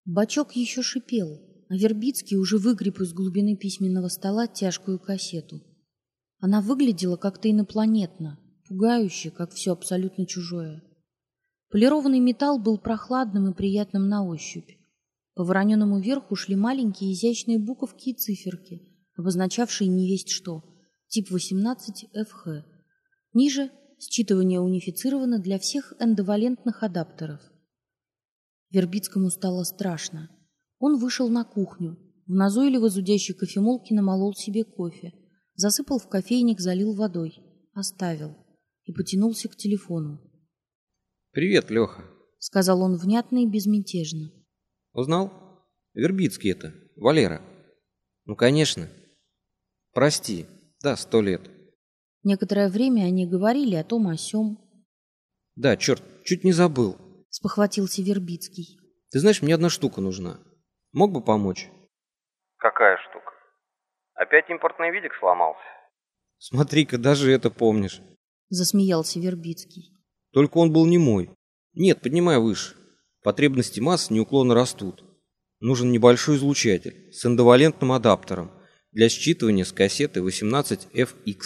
Бачок еще шипел, а Вербицкий уже выгреб из глубины письменного стола тяжкую кассету. Она выглядела как-то инопланетно, пугающе, как все абсолютно чужое. Полированный металл был прохладным и приятным на ощупь. По вороненому верху шли маленькие изящные буковки и циферки, обозначавшие невесть что, тип 18ФХ. Ниже считывание унифицировано для всех эндовалентных адаптеров. Вербицкому стало страшно. Он вышел на кухню, в назойливо зудящей кофемолке намолол себе кофе, засыпал в кофейник, залил водой, оставил и потянулся к телефону. «Привет, Леха», — сказал он внятно и безмятежно. «Узнал? Вербицкий это, Валера». «Ну, конечно. Прости, да, 100 лет». Некоторое время они говорили о том о сём. «Да, черт, чуть не забыл. — спохватился Вербицкий. Ты знаешь, мне одна штука нужна. Мог бы помочь?» «Какая штука? Опять импортный видик сломался?» «Смотри-ка, даже это помнишь». Засмеялся Вербицкий. «Только он был не мой. Нет, поднимай выше. Потребности масс неуклонно растут. Нужен небольшой излучатель с эндовалентным адаптером для считывания с кассеты 18FX».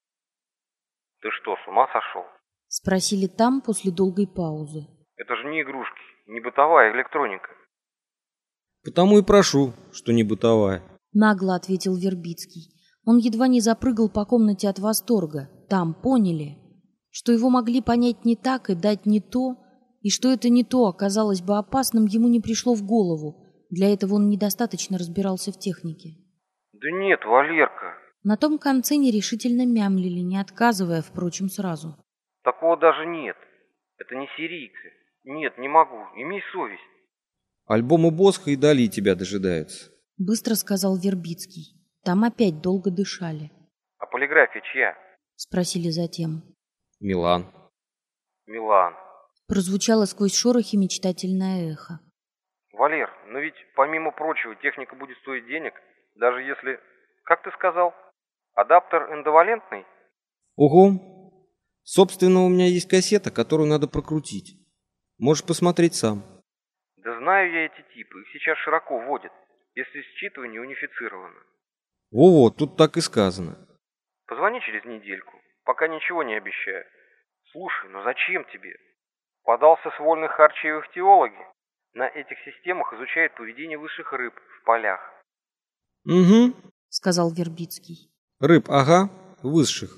«Ты что, с ума сошел?» — спросили там после долгой паузы. «Это же не игрушки, не бытовая электроника». «Потому и прошу, что не бытовая». Нагло ответил Вербицкий. Он едва не запрыгал по комнате от восторга. Там поняли, что его могли понять не так и дать не то, и что это не то оказалось бы опасным, ему не пришло в голову. Для этого он недостаточно разбирался в технике. «Да нет, Валерка». На том конце нерешительно мямлили, не отказывая, впрочем, сразу. «Такого даже нет. Это не серийка. Нет, не могу. Имей совесть». «Альбомы Босха и Дали тебя дожидаются», — быстро сказал Вербицкий. Там опять долго дышали. «А полиграфия чья?» — спросили затем. «Милан». «Милан». Прозвучало сквозь шорохи мечтательное эхо. «Валер, но ведь, помимо прочего, техника будет стоить денег, даже если... Как ты сказал? Адаптер эндовалентный?» «Ого! Собственно, у меня есть кассета, которую надо прокрутить. Можешь посмотреть сам». «Да знаю я эти типы, их сейчас широко вводят, если считывание унифицировано». Во-во, тут так и сказано. «Позвони через недельку, пока ничего не обещаю. Слушай, ну зачем тебе? Подался с вольных харчевых теологи. На этих системах изучают поведение высших рыб в полях». «Угу», — сказал Вербицкий. «Рыб, ага, высших».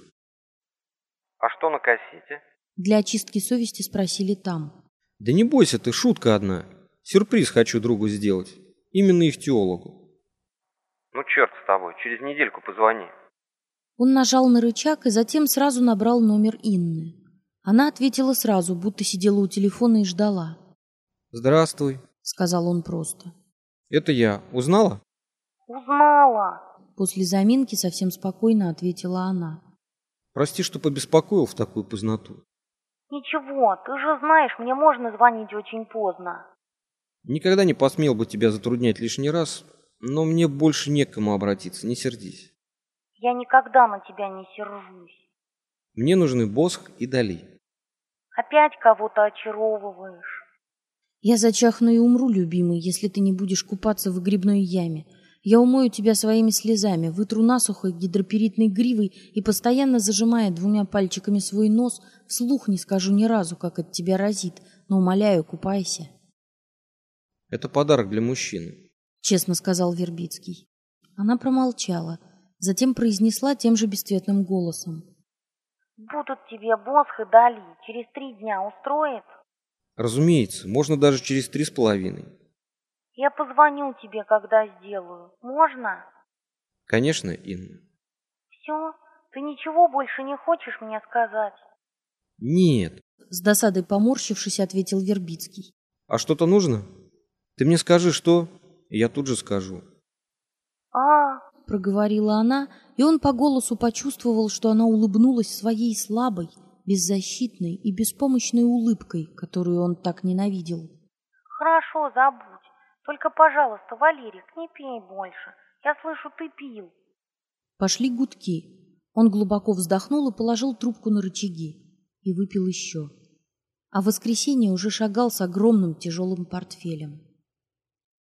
«А что на кассете?» Для очистки совести спросили там. «Да не бойся ты, шутка одна. Сюрприз хочу другу сделать. Именно их теологу». «Ну черт с тобой, через недельку позвони». Он нажал на рычаг и затем сразу набрал номер Инны. Она ответила сразу, будто сидела у телефона и ждала. «Здравствуй», — сказал он просто. «Это я. Узнала?» «Узнала». После заминки совсем спокойно ответила она. «Прости, что побеспокоил в такую поздноту». «Ничего, ты же знаешь, мне можно звонить очень поздно». «Никогда не посмел бы тебя затруднять лишний раз, но мне больше не к кому обратиться, не сердись». «Я никогда на тебя не сержусь». «Мне нужны Босх и Дали». «Опять кого-то очаровываешь». Я зачахну и умру, любимый, если ты не будешь купаться в грибной яме. Я умою тебя своими слезами, вытру насухо гидроперитной гривой и, постоянно зажимая двумя пальчиками свой нос, вслух не скажу ни разу, как от тебя разит, но умоляю, купайся». «Это подарок для мужчины», — честно сказал Вербицкий. Она промолчала, затем произнесла тем же бесцветным голосом. «Будут тебе Босх и Дали. Через 3 дня устроит?» «Разумеется, можно даже через 3,5». «Я позвоню тебе, когда сделаю. Можно?» «Конечно, Инна». «Все? Ты ничего больше не хочешь мне сказать?» «Нет». С досадой поморщившись, ответил Вербицкий. «А что-то нужно? Ты мне скажи, что, и я тут же скажу». Проговорила она, и он по голосу почувствовал, что она улыбнулась своей слабой, беззащитной и беспомощной улыбкой, которую он так ненавидел. «Хорошо, забудь. Только, пожалуйста, Валерик, не пей больше. Я слышу, ты пил». Пошли гудки. Он глубоко вздохнул и положил трубку на рычаги. И выпил еще. А в воскресенье уже шагал с огромным тяжелым портфелем.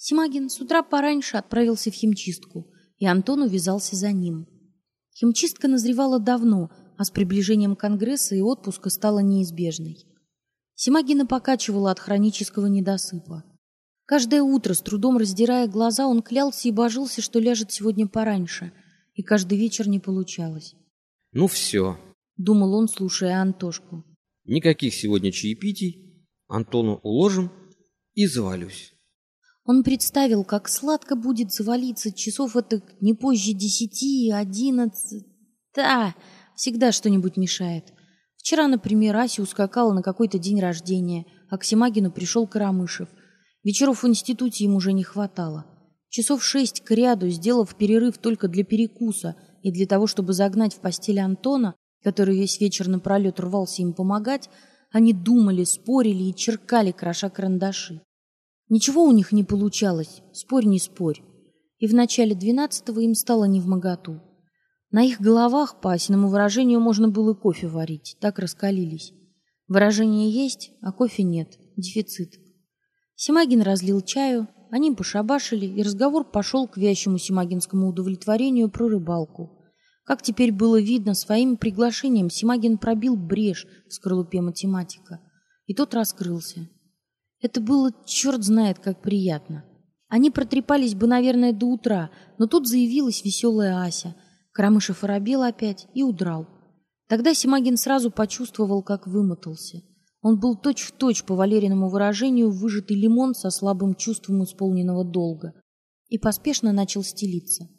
Симагин с утра пораньше отправился в химчистку, и Антон увязался за ним. Химчистка назревала давно, а с приближением Конгресса и отпуска стала неизбежной. Симагина покачивала от хронического недосыпа. Каждое утро, с трудом раздирая глаза, он клялся и божился, что ляжет сегодня пораньше, и каждый вечер не получалось. Ну все, Думал он, слушая Антошку. никаких сегодня чаепитий, Антону уложим и завалюсь. Он представил, как сладко будет завалиться часов это не позже 10, 11. Да, всегда что-нибудь мешает. Вчера, например, Ася ускакала на какой-то день рождения, а к Симагину пришел Карамышев. Вечеров в институте ему уже не хватало. Часов 6 к ряду, сделав перерыв только для перекуса и для того, чтобы загнать в постель Антона, который весь вечер напролет рвался им помогать, они думали, спорили и черкали, кроша карандаши. Ничего у них не получалось, спорь не спорь. И в начале 12-го им стало невмоготу. На их головах, по Асиному выражению, можно было кофе варить, так раскалились. Выражение есть, а кофе нет, дефицит. Симагин разлил чаю, они пошабашили, и разговор пошел к вящему симагинскому удовлетворению про рыбалку. Как теперь было видно, своим приглашением Симагин пробил брешь в скорлупе математика, и тот раскрылся. Это было черт знает как приятно. Они протрепались бы, наверное, до утра, но тут заявилась веселая Ася. Карамышев оробел опять и удрал. Тогда Симагин сразу почувствовал, как вымотался. Он был точь-в-точь, по Валериному выражению, выжатый лимон со слабым чувством исполненного долга. И поспешно начал стелиться.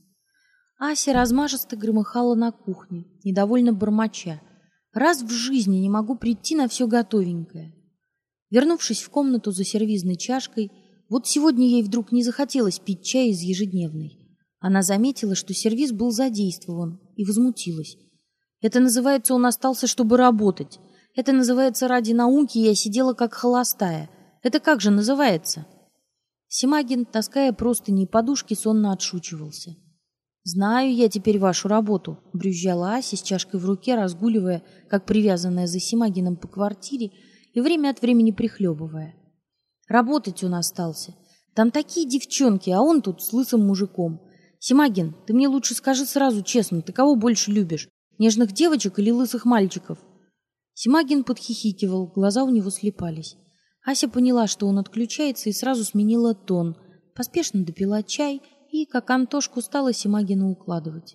Ася размашисто громыхала на кухне, недовольно бормоча. «Раз в жизни не могу прийти на все готовенькое». Вернувшись в комнату за сервизной чашкой, вот сегодня ей вдруг не захотелось пить чай из ежедневной. Она заметила, что сервиз был задействован, и возмутилась. «Это называется, он остался, чтобы работать. Это называется, ради науки я сидела как холостая. Это как же называется?» Симагин, таская простыни и подушки, сонно отшучивался. «Знаю я теперь вашу работу», — брюзжала Ася с чашкой в руке, разгуливая, как привязанная за Симагином по квартире, и время от времени прихлебывая. «Работать он остался. Там такие девчонки, а он тут с лысым мужиком. Симагин, ты мне лучше скажи сразу честно, ты кого больше любишь, нежных девочек или лысых мальчиков?» Симагин подхихикивал, глаза у него слепались. Ася поняла, что он отключается, и сразу сменила тон, поспешно допила чай и, как Антошку, стала Симагина укладывать.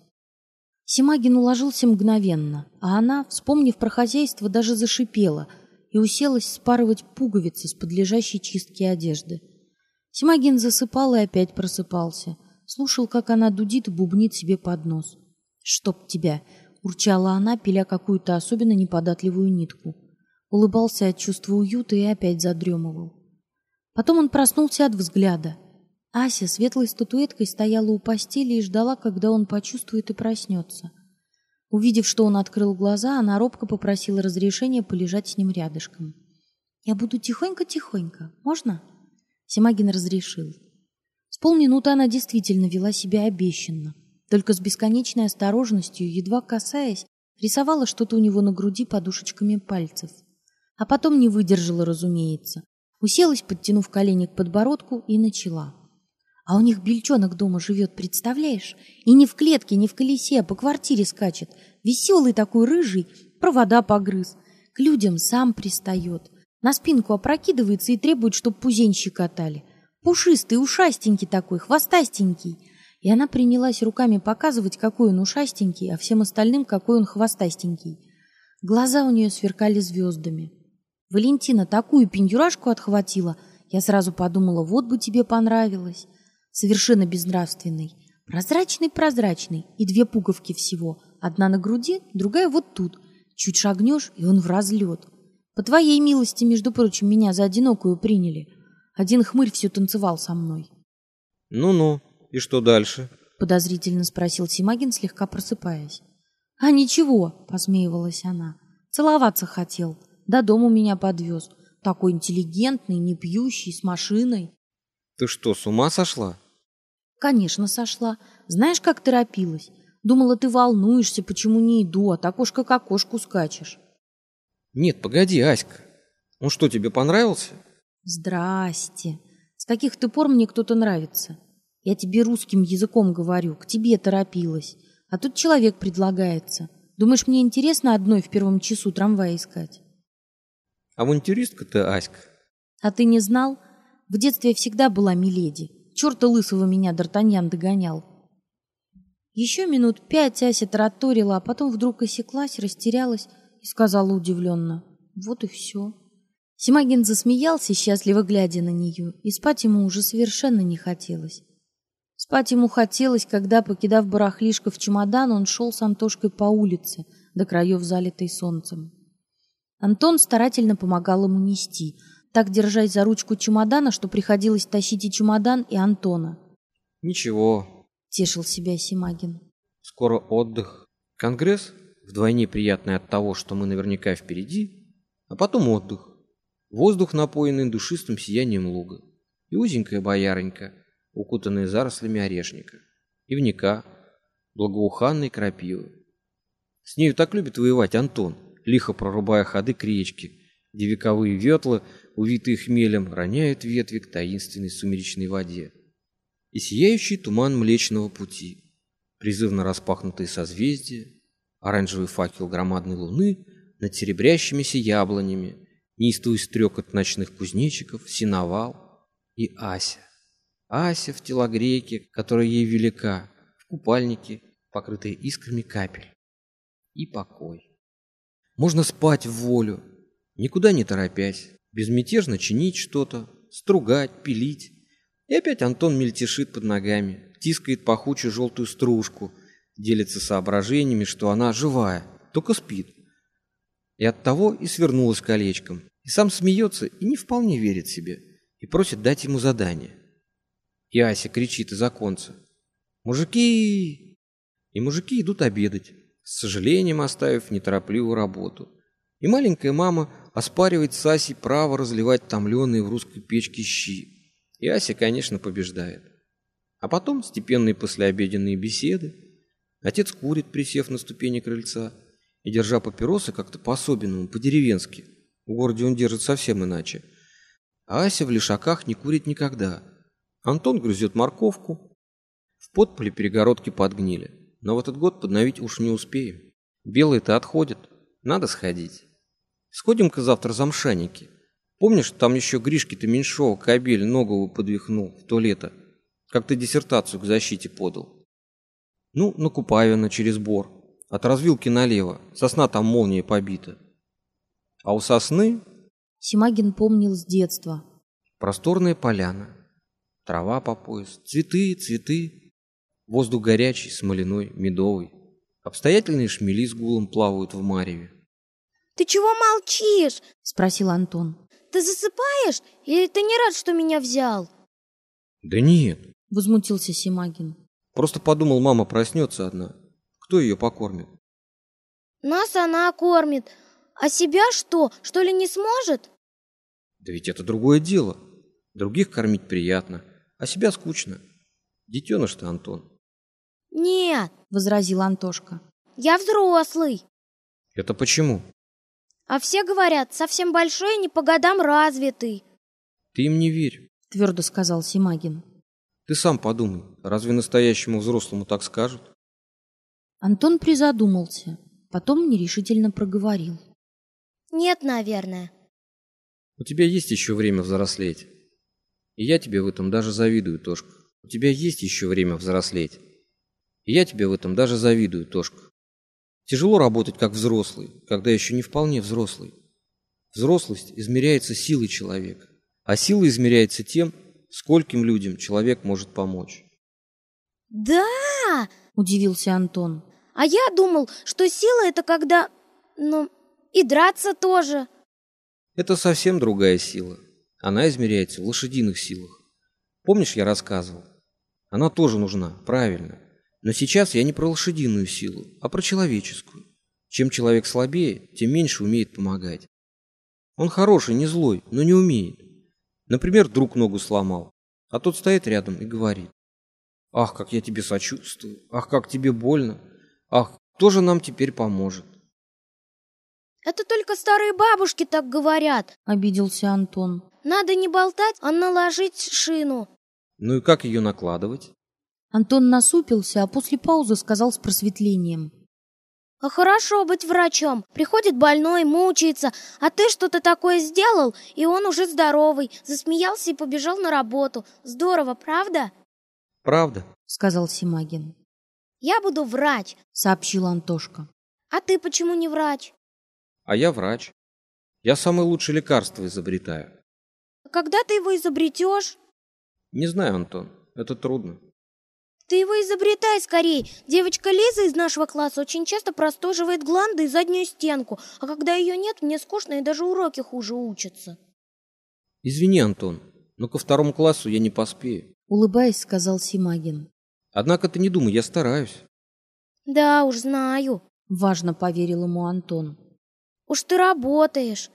Симагин уложился мгновенно, а она, вспомнив про хозяйство, даже зашипела и уселась спарывать пуговицы с подлежащей чистки одежды. Симагин засыпал и опять просыпался, слушал, как она дудит и бубнит себе под нос. «Чтоб тебя!» — урчала она, пиля какую-то особенно неподатливую нитку. Улыбался от чувства уюта и опять задремывал. Потом он проснулся от взгляда. Ася светлой статуэткой стояла у постели и ждала, когда он почувствует и проснется. Увидев, что он открыл глаза, она робко попросила разрешения полежать с ним рядышком. «Я буду тихонько-тихонько. Можно?» Симагин разрешил. С полминуты она действительно вела себя обещанно, только с бесконечной осторожностью, едва касаясь, рисовала что-то у него на груди подушечками пальцев. А потом не выдержала, разумеется. Уселась, подтянув колени к подбородку, и начала. «А у них бельчонок дома живет, представляешь? И не в клетке, не в колесе, а по квартире скачет. Веселый такой, рыжий, провода погрыз. К людям сам пристает. На спинку опрокидывается и требует, чтоб пузень щекотали. Пушистый, ушастенький такой, хвостастенький». И она принялась руками показывать, какой он ушастенький, а всем остальным, какой он хвостастенький. Глаза у нее сверкали звездами. Валентина такую пиндюрашку отхватила, я сразу подумала, вот бы тебе понравилось. Совершенно безнравственный. Прозрачный, и 2 пуговки всего. Одна на груди, другая вот тут. Чуть шагнешь, и он в разлет. По твоей милости, между прочим, меня за одинокую приняли. Один хмырь все танцевал со мной. Ну-ну, и что дальше? Подозрительно спросил Симагин, слегка просыпаясь. «А ничего», — посмеивалась она. «Целоваться хотел. До дома меня подвез. Такой интеллигентный, не пьющий, с машиной». Ты что, с ума сошла? «Конечно, сошла. Знаешь, как торопилась? Думала, ты волнуешься, почему не иду, от окошка к окошку скачешь». Нет, погоди, Аська. Он что, тебе понравился? «Здрасте», — С каких-то пор мне кто-то нравится. Я тебе русским языком говорю, к тебе торопилась. А тут человек предлагается. Думаешь, мне интересно одной в первом часу трамвай искать? Авантюристка ты, Аська. А ты не знал? В детстве я всегда была миледи. Чёрта лысого меня Д'Артаньян догонял. Еще минут 5 Ася тараторила, а потом вдруг осеклась, растерялась и сказала удивленно: вот и все. Симагин засмеялся, счастливо глядя на нее, и спать ему уже совершенно не хотелось. Спать ему хотелось, когда, покидав барахлишко в чемодан, он шел с Антошкой по улице, до краев залитой солнцем. Антон старательно помогал ему нести, так держась за ручку чемодана, что приходилось тащить и чемодан, и Антона. Ничего, Тешил себя Симагин. скоро отдых. Конгресс вдвойне приятный от того, что мы наверняка впереди, а потом отдых. Воздух, напоенный душистым сиянием луга, и узенькая боярынька, укутанная зарослями орешника, ивника, благоуханной крапивы. С нею так любит воевать Антон, лихо прорубая ходы к речке, где вековые ветлы, увитые хмелем, роняют ветви к таинственной сумеречной воде. И сияющий туман Млечного Пути, призывно распахнутые созвездия, оранжевый факел громадной луны над серебрящимися яблонями, неистовый стрекот ночных кузнечиков, сеновал и Ася. Ася в телогрейке, которая ей велика, в купальнике, покрытой искрами капель. И покой. Можно спать в волю, никуда не торопясь, безмятежно чинить что-то, стругать, пилить. И опять Антон мельтешит под ногами, тискает пахучую желтую стружку, делится соображениями, что она живая, только спит. И оттого и свернулась колечком, и сам смеется и не вполне верит себе, и просит дать ему задание. И Ася кричит из оконца: «Мужики!» И мужики идут обедать, с сожалением оставив неторопливую работу. И маленькая мама оспаривает с Асей право разливать томленые в русской печке щи. И Ася, конечно, побеждает. А потом степенные послеобеденные беседы. Отец курит, присев на ступени крыльца, и держа папиросы как-то по-особенному, по-деревенски. В городе он держит совсем иначе. А Ася в лишаках не курит никогда. Антон грызет морковку. В подполе перегородки подгнили. Но в этот год подновить уж не успеем. Белые-то отходят. Надо сходить. Сходим-ка завтра за Мшаники. Помнишь, там еще Гришке-то Меньшова кобель ногу подвихнул в то лето, как ты диссертацию к защите подал? Ну, на Купавина через бор. От развилки налево. Сосна там молнией побита. А у сосны... Симагин помнил с детства. Просторная поляна. Трава по пояс. Цветы, цветы. Воздух горячий, смоляной, медовый. Обстоятельные шмели с гулом плавают в мареве. «Ты чего молчишь?» — спросил Антон. «Ты засыпаешь? Или ты не рад, что меня взял?» Да нет, — возмутился Симагин. просто подумал, мама проснется одна. Кто ее покормит? «Нас она кормит. А себя что? Что ли не сможет?» Да ведь это другое дело. Других кормить приятно, а себя скучно. Детеныш ты, Антон. «Нет, — возразил Антошка. я взрослый. Это почему? А все говорят, совсем большой и не по годам развитый». Ты им не верь. — твердо сказал Симагин. Ты сам подумай, разве настоящему взрослому так скажут? Антон призадумался, потом нерешительно проговорил. «Нет, наверное». У тебя есть еще время взрослеть. И я тебе в этом даже завидую, Тошка. У тебя есть еще время взрослеть. И я тебе в этом даже завидую, Тошка. Тяжело работать как взрослый, когда еще не вполне взрослый. Взрослость измеряется силой человека, а сила измеряется тем, скольким людям человек может помочь. «Да!» — удивился Антон. А я думал, что сила — это когда... и драться тоже. Это совсем другая сила. Она измеряется в лошадиных силах. Помнишь, я рассказывал? Она тоже нужна, правильно. Но сейчас я не про лошадиную силу, а про человеческую. Чем человек слабее, тем меньше умеет помогать. Он хороший, не злой, но не умеет. Например, друг ногу сломал, а тот стоит рядом и говорит: «Ах, как я тебе сочувствую! Ах, как тебе больно! Ах, кто же нам теперь поможет?» Это только старые бабушки так говорят. — обиделся Антон. Надо не болтать, а наложить шину. Ну и как ее накладывать? Антон насупился, а после паузы сказал с просветлением. А хорошо быть врачом. Приходит больной, мучается, а ты что-то такое сделал, и он уже здоровый. Засмеялся и побежал на работу. Здорово, правда? Правда, Сказал Симагин. Я буду врач, Сообщил Антошка. а ты почему не врач? а я врач. Я самое лучшее лекарство изобретаю. А когда ты его изобретешь? Не знаю, Антон, это трудно. Ты его изобретай скорей. Девочка Лиза из нашего класса очень часто простуживает гланды и заднюю стенку, а когда ее нет, мне скучно и даже уроки хуже учатся. Извини, Антон, но ко 2 классу я не поспею. Улыбаясь, сказал Симагин. Однако ты не думай, я стараюсь. Да уж, знаю. Важно поверил ему Антон. Уж ты работаешь.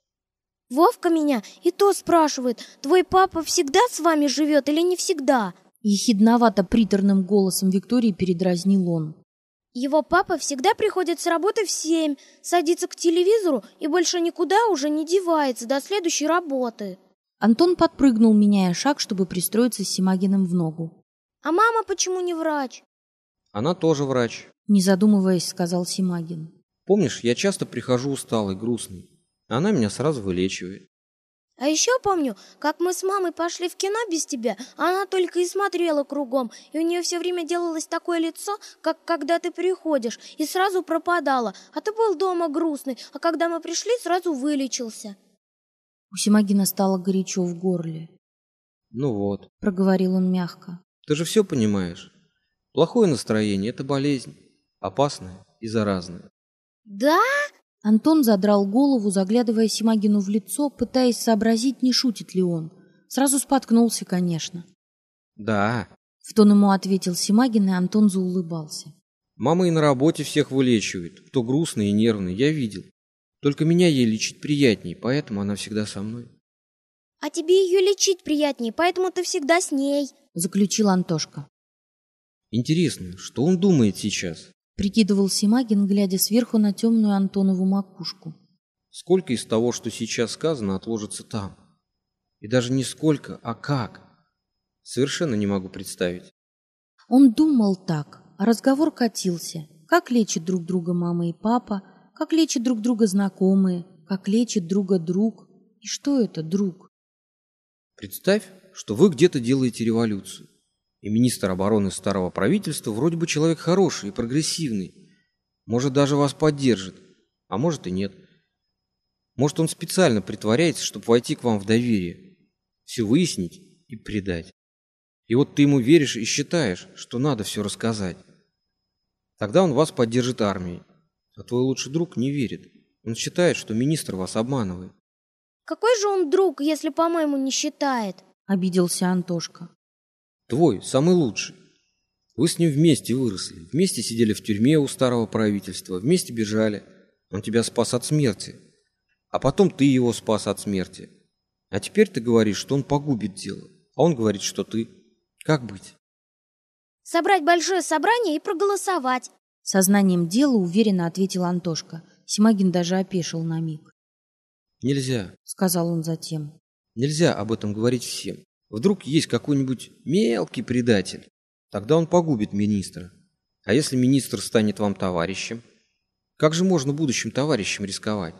Вовка меня и то спрашивает, твой папа всегда с вами живет или не всегда? Ехидновато-приторным голосом Виктории передразнил он. Его папа всегда приходит с работы в 7, садится к телевизору и больше никуда уже не девается до следующей работы. Антон подпрыгнул, меняя шаг, чтобы пристроиться с Симагиным в ногу. А мама почему не врач? Она тоже врач. Не задумываясь, сказал Симагин. Помнишь, я часто прихожу усталый, грустный. Она меня сразу вылечивает. А еще помню, как мы с мамой пошли в кино без тебя, а она только и смотрела кругом, и у нее все время делалось такое лицо, как когда ты приходишь, и сразу пропадала, а ты был дома грустный, а когда мы пришли, сразу вылечился. У Симагина стало горячо в горле. Ну вот, Проговорил он мягко. ты же все понимаешь. Плохое настроение – это болезнь. Опасная и заразная. Да? Антон задрал голову, заглядывая Симагину в лицо, пытаясь сообразить, не шутит ли он. Сразу споткнулся, конечно. Да, В тон ему ответил Симагин, и Антон заулыбался. мама и на работе всех вылечивает. Кто грустный и нервный, я видел. Только меня ей лечить приятней, поэтому она всегда со мной. А тебе ее лечить приятнее, поэтому ты всегда с ней. Заключил Антошка. Интересно, что он думает сейчас? Прикидывал Симагин, глядя сверху на темную Антонову макушку. Сколько из того, что сейчас сказано, отложится там? И даже не сколько, а как? Совершенно не могу представить. Он думал так, а разговор катился. Как лечат друг друга мама и папа, как лечат друг друга знакомые, как лечит друга друг. И что это друг? Представь, что вы где-то делаете революцию. И министр обороны старого правительства вроде бы человек хороший и прогрессивный. Может, даже вас поддержит, а может и нет. Может, он специально притворяется, чтобы войти к вам в доверие, все выяснить и предать. И вот ты ему веришь и считаешь, что надо все рассказать. Тогда он вас поддержит армией, а твой лучший друг не верит. Он считает, что министр вас обманывает. Какой же он друг, если, по-моему, не считает? Обиделся Антошка. Твой, самый лучший. Вы с ним вместе выросли, вместе сидели в тюрьме у старого правительства, вместе бежали. Он тебя спас от смерти. А потом ты его спас от смерти. А теперь ты говоришь, что он погубит дело. А он говорит, что ты. Как быть? Собрать большое собрание и проголосовать. Сознанием дела уверенно ответил Антошка. Симагин даже опешил на миг. Нельзя, Сказал он затем. нельзя об этом говорить всем. Вдруг есть какой-нибудь мелкий предатель. Тогда он погубит министра. А если министр станет вам товарищем? Как же можно будущим товарищем рисковать?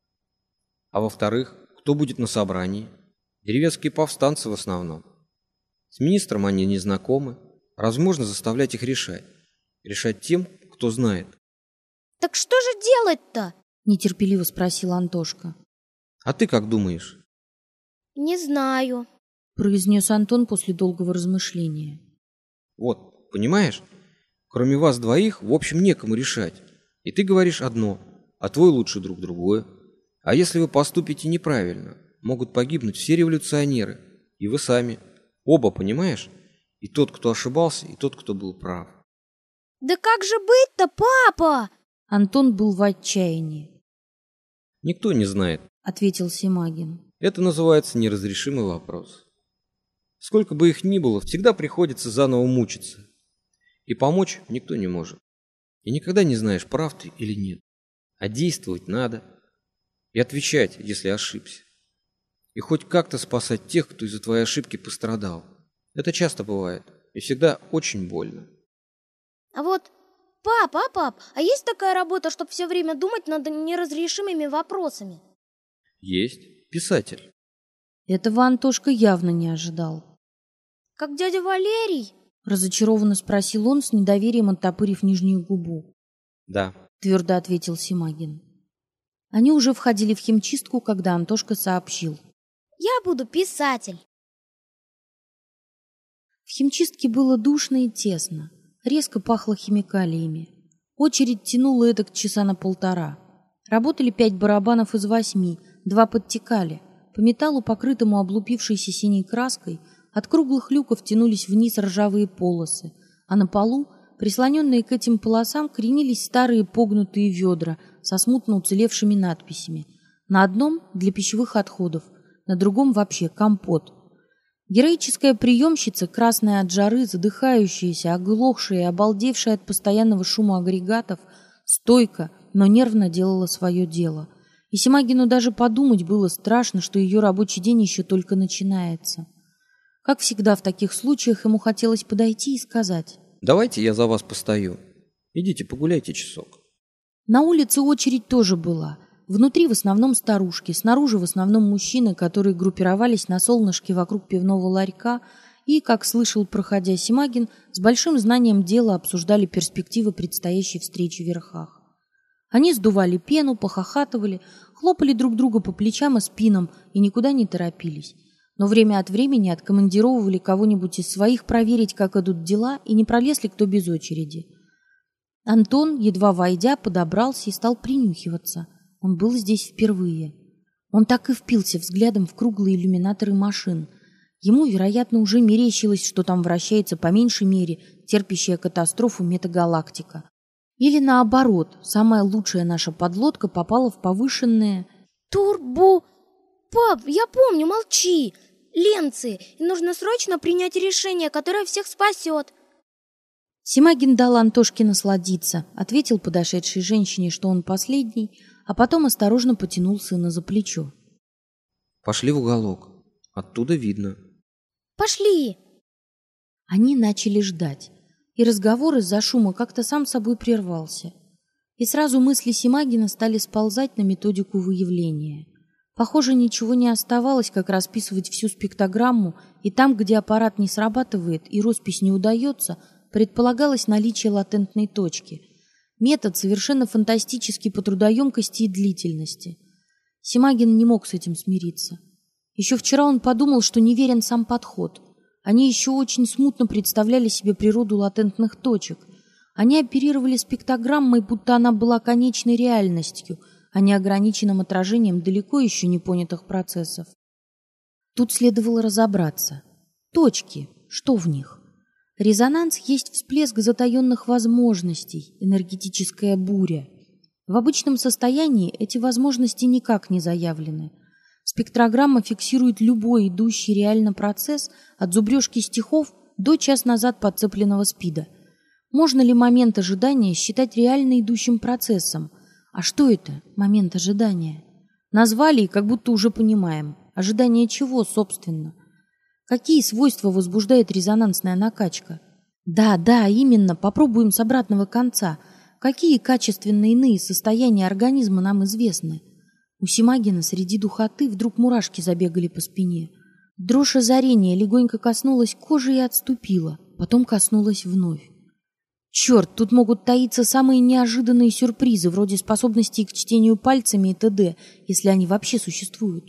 А во-вторых, кто будет на собрании? Деревенские повстанцы в основном. С министром они не знакомы. Разве можно заставлять их решать? Решать тем, кто знает. Так что же делать-то? Нетерпеливо спросил Антошка. А ты как думаешь? Не знаю. Произнес Антон после долгого размышления. Вот, понимаешь? Кроме вас двоих, в общем, некому решать. И ты говоришь одно, а твой лучший друг другое. А если вы поступите неправильно, могут погибнуть все революционеры. И вы сами. Оба, понимаешь? И тот, кто ошибался, и тот, кто был прав. Да как же быть-то, папа? Антон был в отчаянии. Никто не знает. Ответил Симагин. Это называется неразрешимый вопрос. Сколько бы их ни было, всегда приходится заново мучиться. И помочь никто не может. И никогда не знаешь, прав ты или нет. А действовать надо. И отвечать, если ошибся. и хоть как-то спасать тех, кто из-за твоей ошибки пострадал. Это часто бывает, и всегда очень больно. А вот, пап, а есть такая работа, чтобы все время думать над неразрешимыми вопросами? Есть. Писатель. Этого Антошка явно не ожидал. Как дядя Валерий? Разочарованно спросил он, с недоверием оттопырив нижнюю губу. Да. Твердо ответил Симагин. Они уже входили в химчистку, когда Антошка сообщил. Я буду писатель. В химчистке было душно и тесно. Резко пахло химикалиями. Очередь тянула этак часа на 1,5. Работали 5 барабанов из 8, 2 подтекали. По металлу, покрытому облупившейся синей краской, от круглых люков тянулись вниз ржавые полосы, а на полу, прислоненные к этим полосам, кренились старые погнутые ведра со смутно уцелевшими надписями. На одном — для пищевых отходов, на другом вообще компот. Героическая приемщица, красная от жары, задыхающаяся, оглохшая и обалдевшая от постоянного шума агрегатов, стойко, но нервно делала свое дело. И Симагину даже подумать было страшно, что ее рабочий день еще только начинается. Как всегда в таких случаях, ему хотелось подойти и сказать: Давайте я за вас постою. Идите погуляйте часок. На улице очередь тоже была. Внутри в основном старушки, снаружи в основном мужчины, которые группировались на солнышке вокруг пивного ларька и, как слышал, проходя Симагин, с большим знанием дела обсуждали перспективы предстоящей встречи в верхах. Они сдували пену, похохатывали, хлопали друг друга по плечам и спинам и никуда не торопились. Но время от времени откомандировывали кого-нибудь из своих проверить, как идут дела, и не пролез ли кто без очереди. Антон, едва войдя, подобрался и стал принюхиваться. Он был здесь впервые. Он так и впился взглядом в круглые иллюминаторы машин. Ему, вероятно, уже мерещилось, что там вращается по меньшей мере терпящая катастрофу метагалактика. Или наоборот, самая лучшая наша подлодка попала в повышенное... Турбо... Пап, я помню, молчи! Ленцы, и нужно срочно принять решение, которое всех спасет. Симагин дал Антошке насладиться, ответил подошедшей женщине, что он последний, а потом осторожно потянул сына за плечо. Пошли в уголок. Оттуда видно. Пошли! Они начали ждать, и разговор из-за шума как-то сам собой прервался. И сразу мысли Симагина стали сползать на методику выявления. Похоже, ничего не оставалось, как расписывать всю спектрограмму, и там, где аппарат не срабатывает и роспись не удается, предполагалось наличие латентной точки. Метод совершенно фантастический по трудоемкости и длительности. Симагин не мог с этим смириться. Еще вчера он подумал, что неверен сам подход. Они еще очень смутно представляли себе природу латентных точек. Они оперировали спектрограммой, будто она была конечной реальностью, а не ограниченным отражением далеко еще не понятых процессов. Тут следовало разобраться. Точки, что в них? Резонанс есть всплеск затаенных возможностей, энергетическая буря. В обычном состоянии эти возможности никак не заявлены. Спектрограмма фиксирует любой идущий реально процесс от зубрежки стихов до час назад подцепленного СПИДа. Можно ли момент ожидания считать реально идущим процессом? А что это, момент ожидания? Назвали и как будто уже понимаем. Ожидание чего, собственно? Какие свойства возбуждает резонансная накачка? Да, именно, попробуем с обратного конца. Какие качественно иные состояния организма нам известны? У Симагина среди духоты вдруг мурашки забегали по спине. Дрожь озарения легонько коснулась кожи и отступила, потом коснулась вновь. Черт, тут могут таиться самые неожиданные сюрпризы, вроде способностей к чтению пальцами и т.д., если они вообще существуют.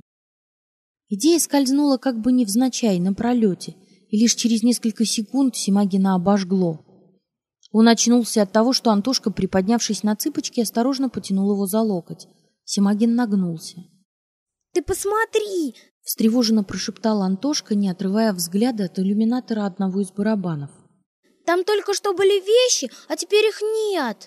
Идея скользнула как бы невзначай, на пролете, и лишь через несколько секунд Симагина обожгло. Он очнулся от того, что Антошка, приподнявшись на цыпочки, осторожно потянул его за локоть. Симагин нагнулся. Ты посмотри! Встревоженно прошептал Антошка, не отрывая взгляда от иллюминатора одного из барабанов. Там только что были вещи, а теперь их нет.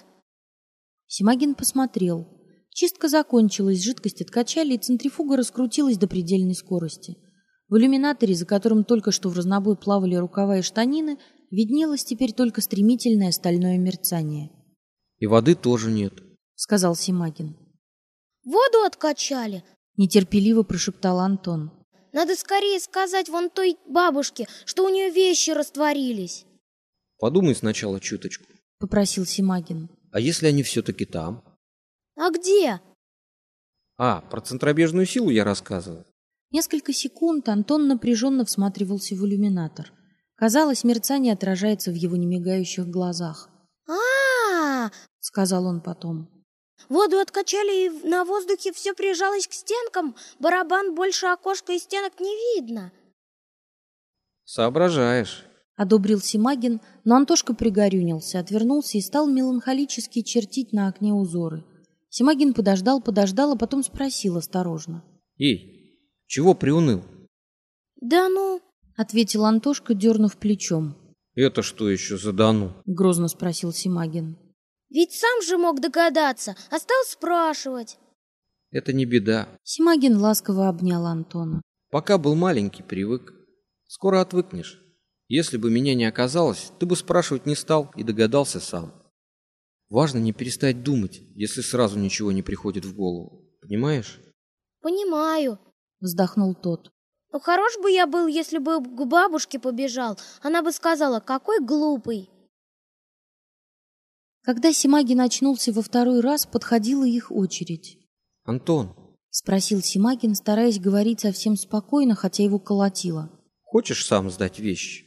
Симагин посмотрел. Чистка закончилась, жидкость откачали, и центрифуга раскрутилась до предельной скорости. В иллюминаторе, за которым только что в разнобой плавали рукава и штанины, виднелось теперь только стремительное стальное мерцание. И воды тоже нет, сказал Симагин. Воду откачали, нетерпеливо прошептал Антон. Надо скорее сказать вон той бабушке, что у нее вещи растворились. Подумай сначала чуточку. Попросил Симагин. А если они все-таки там? А где? Про центробежную силу я рассказывал. Несколько секунд Антон напряженно всматривался в иллюминатор. Казалось, мерцание отражается в его немигающих глазах. Сказал он потом. Воду откачали, и на воздухе все прижалось к стенкам. Барабан больше окошка и стенок не видно. Соображаешь. Одобрил Симагин, но Антошка пригорюнился, отвернулся и стал меланхолически чертить на окне узоры. Симагин подождал, а потом спросил осторожно. Эй, чего приуныл? Да ну, ответил Антошка, дернув плечом. Это что еще за дану? Грозно спросил Симагин. ведь сам же мог догадаться, а стал спрашивать. Это не беда. Симагин ласково обнял Антона. Пока был маленький, привык. Скоро отвыкнешь. Если бы меня не оказалось, ты бы спрашивать не стал и догадался сам. Важно не перестать думать, если сразу ничего не приходит в голову. Понимаешь? Понимаю. Вздохнул тот. Ну, хорош бы я был, если бы к бабушке побежал. Она бы сказала, какой глупый. Когда Симагин очнулся во второй раз, подходила их очередь. Антон, спросил Симагин, стараясь говорить совсем спокойно, хотя его колотило. Хочешь сам сдать вещи?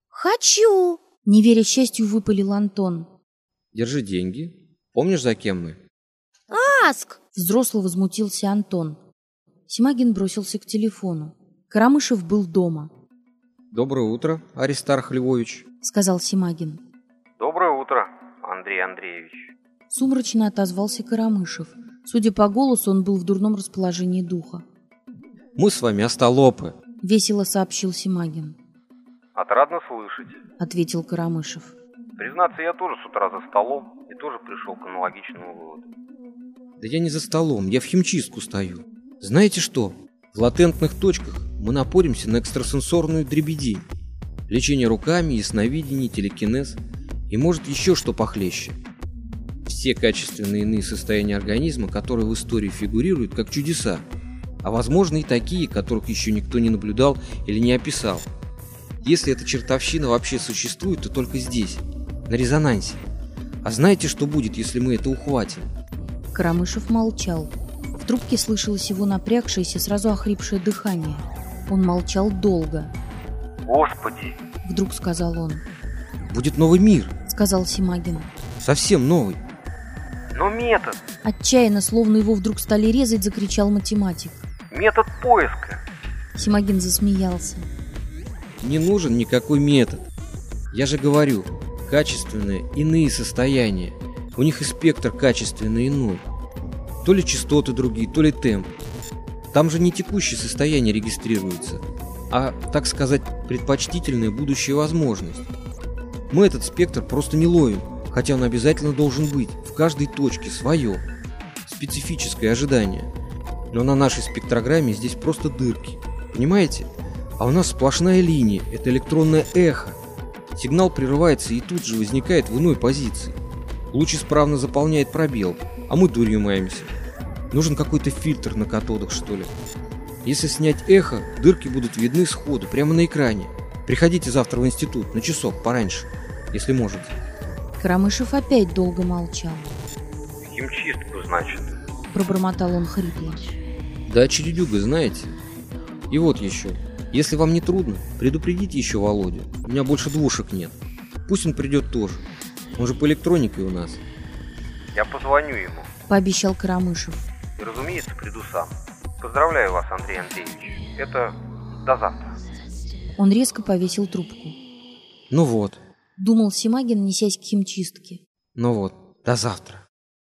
Хочу. Не веря счастью, выпалил Антон. Держи деньги. Помнишь, за кем мы? Аск! Взросло возмутился Антон. Симагин бросился к телефону. Карамышев был дома. Доброе утро, Аристарх Львович, сказал Симагин. Доброе утро, Андрей Андреевич. Сумрачно отозвался Карамышев. Судя по голосу, он был в дурном расположении духа. Мы с вами остолопы, весело сообщил Симагин. Отрадно слышать, ответил Карамышев. Признаться, я тоже с утра за столом и тоже пришел к аналогичному выводу. Да я не за столом, я в химчистку стою. Знаете что? В латентных точках мы напоримся на экстрасенсорную дребедень. Лечение руками, ясновидение, телекинез и может еще что похлеще. Все качественные иные состояния организма, которые в истории фигурируют как чудеса, а возможно и такие, которых еще никто не наблюдал или не описал. Если эта чертовщина вообще существует, то только здесь, на резонансе. А знаете, что будет, если мы это ухватим? Карамышев молчал. В трубке слышалось его напрягшееся, сразу охрипшее дыхание. Он молчал долго. Господи! Вдруг сказал он. Будет новый мир, сказал Симагин. Совсем новый. Но метод! Отчаянно, словно его вдруг стали резать, закричал математик. Метод поиска! Симагин засмеялся. Не нужен никакой метод. Я же говорю, качественные иные состояния. У них и спектр качественно иной. То ли частоты другие, то ли темп. Там же не текущее состояние регистрируется, а, так сказать, предпочтительная будущая возможность. Мы этот спектр просто не ловим, хотя он обязательно должен быть, в каждой точке свое, специфическое ожидание. Но на нашей спектрограмме здесь просто дырки, понимаете? А у нас сплошная линия, это электронное эхо. Сигнал прерывается и тут же возникает в иной позиции. Луч исправно заполняет пробел, а мы дурью маемся. Нужен какой-то фильтр на катодах, что ли. Если снять эхо, дырки будут видны сходу, прямо на экране. Приходите завтра в институт, на часок пораньше, если можете. Карамышев опять долго молчал. В химчистку, значит. Пробормотал он хрипло. Да очередюга, знаете. И вот еще. Если вам не трудно, предупредите еще Володю. У меня больше двушек нет. Пусть он придет тоже. Он же по электронике у нас. Я позвоню ему. Пообещал Карамышев. И, разумеется, приду сам. Поздравляю вас, Андрей Андреевич. Это до завтра. Он резко повесил трубку. Ну вот. Думал Симагин, несясь к химчистке. Ну вот, до завтра.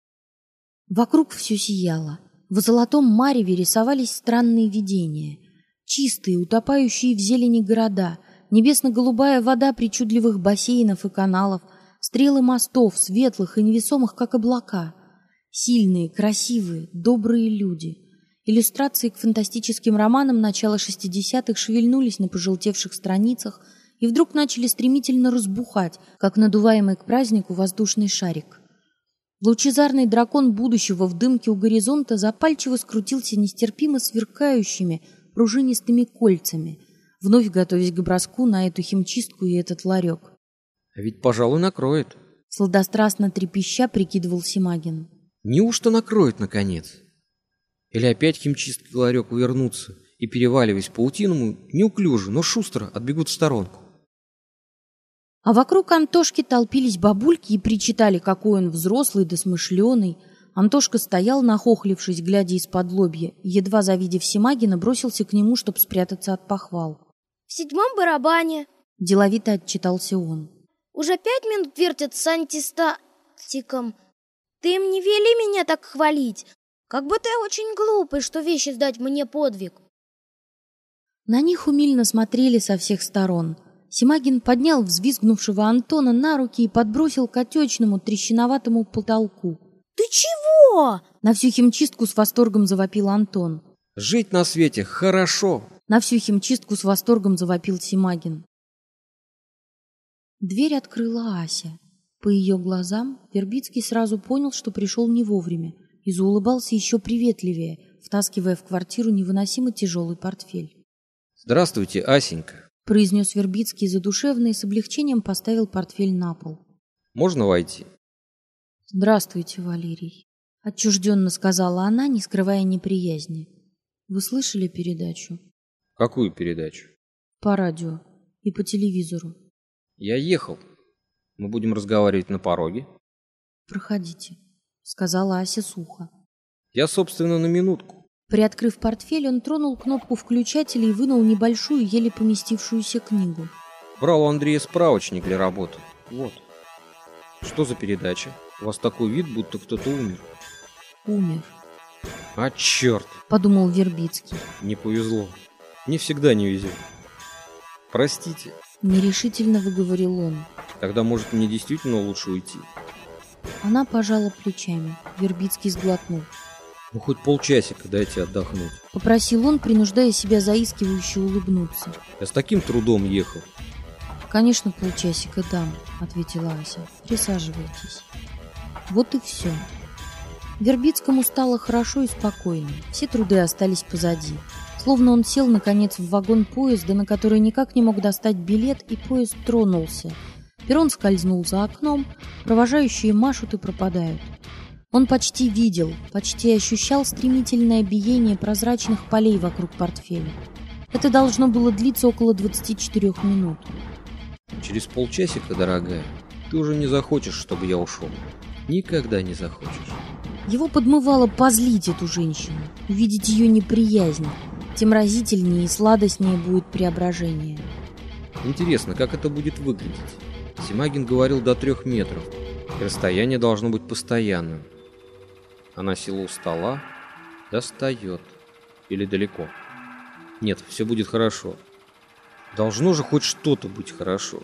Вокруг все сияло. В золотом мареве рисовались странные видения. Чистые, утопающие в зелени города, небесно-голубая вода причудливых бассейнов и каналов, стрелы мостов, светлых и невесомых, как облака. Сильные, красивые, добрые люди. Иллюстрации к фантастическим романам начала 60-х шевельнулись на пожелтевших страницах и вдруг начали стремительно разбухать, как надуваемый к празднику воздушный шарик. Лучезарный дракон будущего в дымке у горизонта запальчиво скрутился нестерпимо сверкающими, пружинистыми кольцами, вновь готовясь к броску на эту химчистку и этот ларек. А ведь, пожалуй, накроет. Сладострастно трепеща прикидывал Симагин. Неужто накроет, наконец? Или опять химчистки ларек увернутся и, переваливаясь паутиному, неуклюже, но шустро отбегут в сторонку? А вокруг Антошки толпились бабульки и причитали, какой он взрослый да смышленый. Антошка стоял, нахохлившись, глядя из-под лобья, и, едва завидев Симагина, бросился к нему, чтобы спрятаться от похвал. В 7-м барабане. Деловито отчитался он. Уже 5 минут вертят с антистатиком. Ты им не вели меня так хвалить. Как будто я очень глупый, что вещи сдать мне подвиг. На них умильно смотрели со всех сторон. Симагин поднял взвизгнувшего Антона на руки и подбросил к отечному трещиноватому потолку. Ты чего? На всю химчистку с восторгом завопил Антон. Жить на свете хорошо. На всю химчистку с восторгом завопил Симагин. Дверь открыла Ася. По ее глазам Вербицкий сразу понял, что пришел не вовремя, и заулыбался еще приветливее, втаскивая в квартиру невыносимо тяжелый портфель. «Здравствуйте, Асенька», — произнес Вербицкий задушевно и с облегчением поставил портфель на пол. «Можно войти?» «Здравствуйте, Валерий», — отчужденно сказала она, не скрывая неприязни. «Вы слышали передачу?» «Какую передачу?» «По радио и по телевизору». «Я ехал. Мы будем разговаривать на пороге?» «Проходите», — сказала Ася сухо. «Я, собственно, на минутку». Приоткрыв портфель, он тронул кнопку включателя и вынул небольшую, еле поместившуюся книгу. Брал у Андрея справочник для работы. Вот. Что за передача? У вас такой вид, будто кто-то умер. «Умер», А черт! — подумал Вербицкий. Не повезло. Мне всегда не везет. Простите. Нерешительно выговорил он. Тогда, может, мне действительно лучше уйти? Она пожала плечами. Вербицкий сглотнул. Ну, хоть полчасика дайте отдохнуть. Попросил он, принуждая себя заискивающе улыбнуться. Я с таким трудом ехал. «Конечно, полчасика дам», — ответила Ася. «Присаживайтесь». Вот и все. Вербицкому стало хорошо и спокойно. Все труды остались позади. Словно он сел, наконец, в вагон поезда, на который никак не мог достать билет, и поезд тронулся. Перрон скользнул за окном, провожающие машут и пропадают. Он почти видел, почти ощущал стремительное биение прозрачных полей вокруг портфеля. Это должно было длиться около 24 минут. Через полчасика, дорогая, ты уже не захочешь, чтобы я ушел. Никогда не захочешь. Его подмывало позлить эту женщину, увидеть ее неприязнь. Тем разительнее и сладостнее будет преображение. Интересно, как это будет выглядеть? Симагин говорил до 3 метров, и расстояние должно быть постоянным. Она села у стола, достает. Или далеко. Нет, все будет хорошо. Должно же хоть что-то быть хорошо.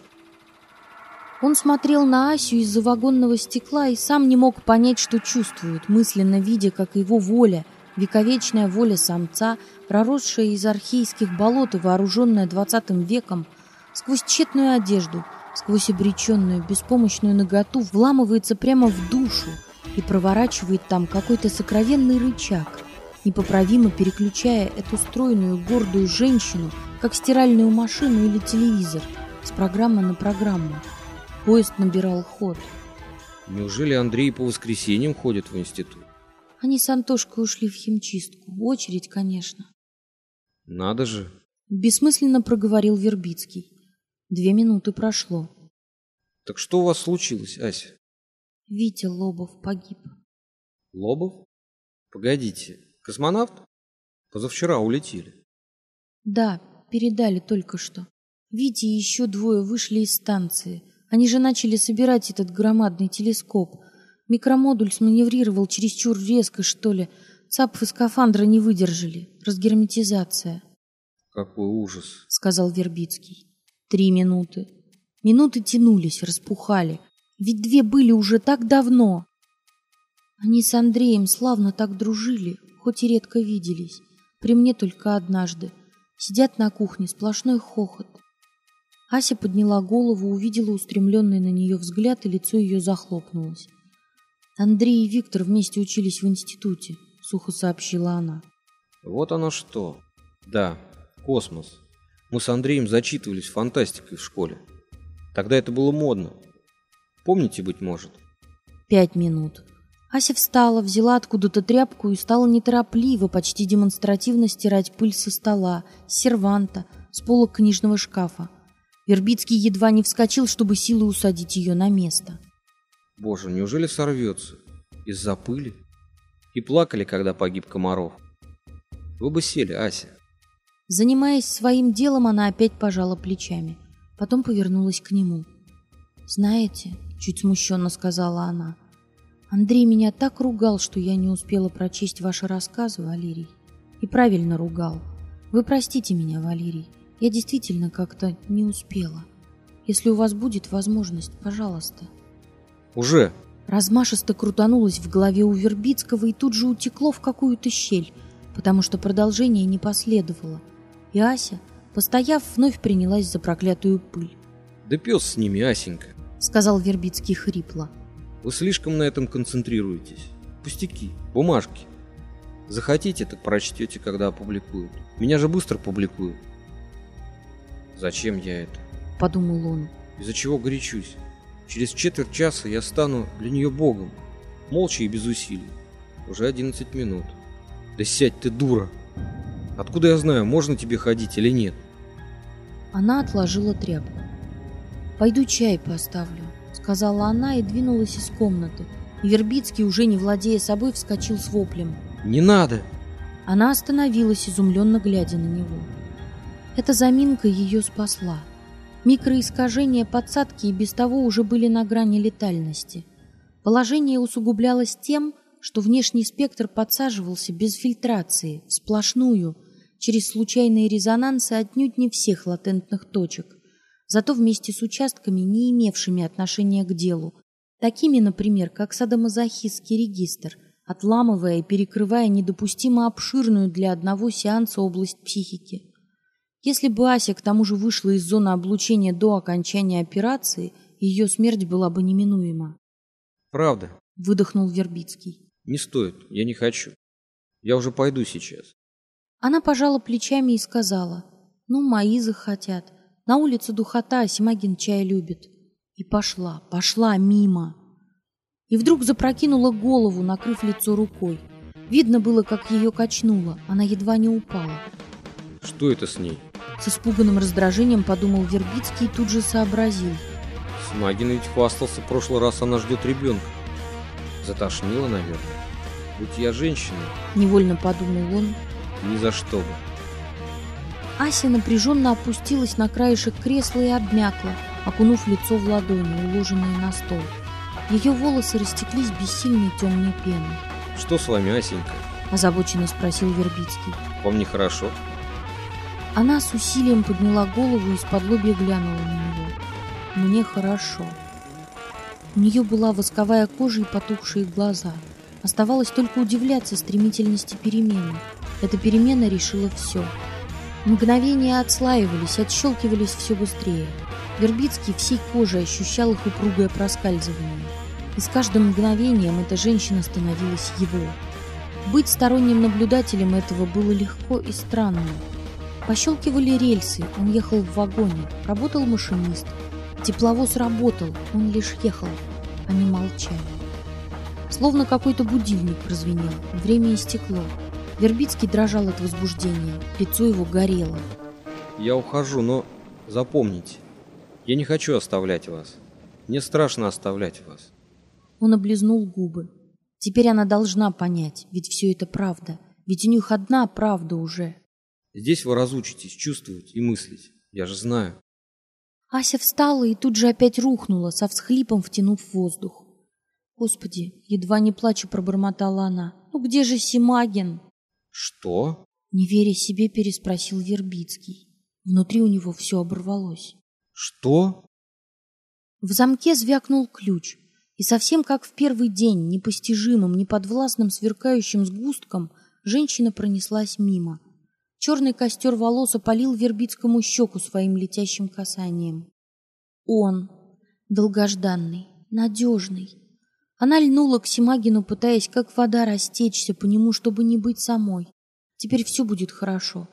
Он смотрел на Асю из-за вагонного стекла и сам не мог понять, что чувствует, мысленно видя, как его воля, вековечная воля самца, проросшая из архейских болот и вооруженная 20 веком, сквозь тщетную одежду, сквозь обреченную, беспомощную наготу вламывается прямо в душу и проворачивает там какой-то сокровенный рычаг, непоправимо переключая эту стройную, гордую женщину, как стиральную машину или телевизор, с программы на программу. Поезд набирал ход. Неужели Андрей по воскресеньям ходит в институт? Они с Антошкой ушли в химчистку. Очередь, конечно. Надо же. Бессмысленно проговорил Вербицкий. 2 минуты прошло. Так что у вас случилось, Ася? Витя Лобов погиб. Лобов? Погодите, космонавт? Позавчера улетели. Да, передали только что. Витя и еще 2 вышли из станции. Они же начали собирать этот громадный телескоп. Микромодуль сманеврировал чересчур резко, что ли. Цапфы скафандра не выдержали. Разгерметизация. Какой ужас, сказал Вербицкий. 3 минуты. Минуты тянулись, распухали. Ведь 2 были уже так давно. Они с Андреем славно так дружили, хоть и редко виделись. При мне только однажды. Сидят на кухне, сплошной хохот. Ася подняла голову, увидела устремленный на нее взгляд, и лицо ее захлопнулось. «Андрей и Виктор вместе учились в институте», — сухо сообщила она. Вот оно что. Да, космос. Мы с Андреем зачитывались фантастикой в школе. Тогда это было модно. Помните, быть может? 5 минут. Ася встала, взяла откуда-то тряпку и стала неторопливо, почти демонстративно стирать пыль со стола, с серванта, с полок книжного шкафа. Вербицкий едва не вскочил, чтобы силой усадить ее на место. Боже, неужели сорвется? Из-за пыли? И плакали, когда погиб Комаров. Вы бы сели, Ася. Занимаясь своим делом, она опять пожала плечами. Потом повернулась к нему. «Знаете, — чуть смущенно сказала она, — Андрей меня так ругал, что я не успела прочесть ваши рассказы, Валерий. И правильно ругал. Вы простите меня, Валерий. Я действительно как-то не успела. Если у вас будет возможность, пожалуйста». Уже. Размашисто крутанулось в голове у Вербицкого и тут же утекло в какую-то щель, потому что продолжение не последовало. И Ася, постояв, вновь принялась за проклятую пыль. Да пес с ними, Асенька, — сказал Вербицкий хрипло. Вы слишком на этом концентрируетесь. Пустяки, бумажки. Захотите, так прочтете, когда опубликуют. Меня же быстро публикуют. Зачем я это? — подумал он. Из-за чего горячусь? Через четверть часа я стану для нее богом. Молча и без усилий. Уже 11 минут. Да сядь ты, дура! Откуда я знаю, можно тебе ходить или нет? Она отложила тряпку. «Пойду чай поставлю», — сказала она и двинулась из комнаты. И Вербицкий, уже не владея собой, вскочил с воплем. «Не надо!» Она остановилась, изумленно глядя на него. Эта заминка ее спасла. Микроискажения подсадки и без того уже были на грани летальности. Положение усугублялось тем, что внешний спектр подсаживался без фильтрации, сплошную, через случайные резонансы отнюдь не всех латентных точек, зато вместе с участками, не имевшими отношения к делу, такими, например, как садомазохистский регистр, отламывая и перекрывая недопустимо обширную для одного сеанса область психики. Если бы Ася к тому же вышла из зоны облучения до окончания операции, ее смерть была бы неминуема. «Правда?» — выдохнул Вербицкий. «Не стоит, я не хочу. Я уже пойду сейчас». Она пожала плечами и сказала: «Ну, мои захотят. На улице духота, а Симагин чай любит». И пошла мимо. И вдруг запрокинула голову, накрыв лицо рукой. Видно было, как ее качнуло. Она едва не упала. «Что это с ней?» С испуганным раздражением подумал Вербицкий и тут же сообразил. Симагин ведь хвастался в прошлый раз, она ждет ребенка. Затошнило, наверное. Будь я женщиной, Невольно подумал он. ни за что бы. Ася напряженно опустилась на краешек кресла и обмякла, окунув лицо в ладони, уложенные на стол. Ее волосы растеклись бессильной темной пеной. «Что с вами, Асенька?» — озабоченно спросил Вербицкий. «Вам нехорошо?» Она с усилием подняла голову и исподлобья глянула на него. «Мне хорошо». У нее была восковая кожа и потухшие глаза. Оставалось только удивляться стремительности перемены. Эта перемена решила все. Мгновения отслаивались, отщелкивались все быстрее. Вербицкий всей кожей ощущал их упругое проскальзывание. И с каждым мгновением эта женщина становилась его. Быть сторонним наблюдателем этого было легко и странно. Пощелкивали рельсы, он ехал в вагоне, работал машинист. Тепловоз работал, он лишь ехал. Они молчали. Словно какой-то будильник прозвенел, время истекло. Вербицкий дрожал от возбуждения, лицо его горело. «Я ухожу, но запомните, я не хочу оставлять вас. Мне страшно оставлять вас». Он облизнул губы. Теперь она должна понять, ведь все это правда. Ведь у них одна правда уже. Здесь вы разучитесь чувствовать и мыслить. Я же знаю. Ася встала и тут же опять рухнула, со всхлипом втянув воздух. «Господи!» — едва не плача пробормотала она. «Ну где же Симагин?» «Что?» — не веря себе, переспросил Вербицкий. Внутри у него все оборвалось. «Что?» В замке звякнул ключ, и совсем как в первый день, непостижимым, неподвластным сверкающим сгустком, женщина пронеслась мимо. Черный костер волос опалил Вербицкому щеку своим летящим касанием. Он, долгожданный, надежный. Она льнула к Симагину, пытаясь как вода растечься по нему, чтобы не быть самой. Теперь все будет хорошо.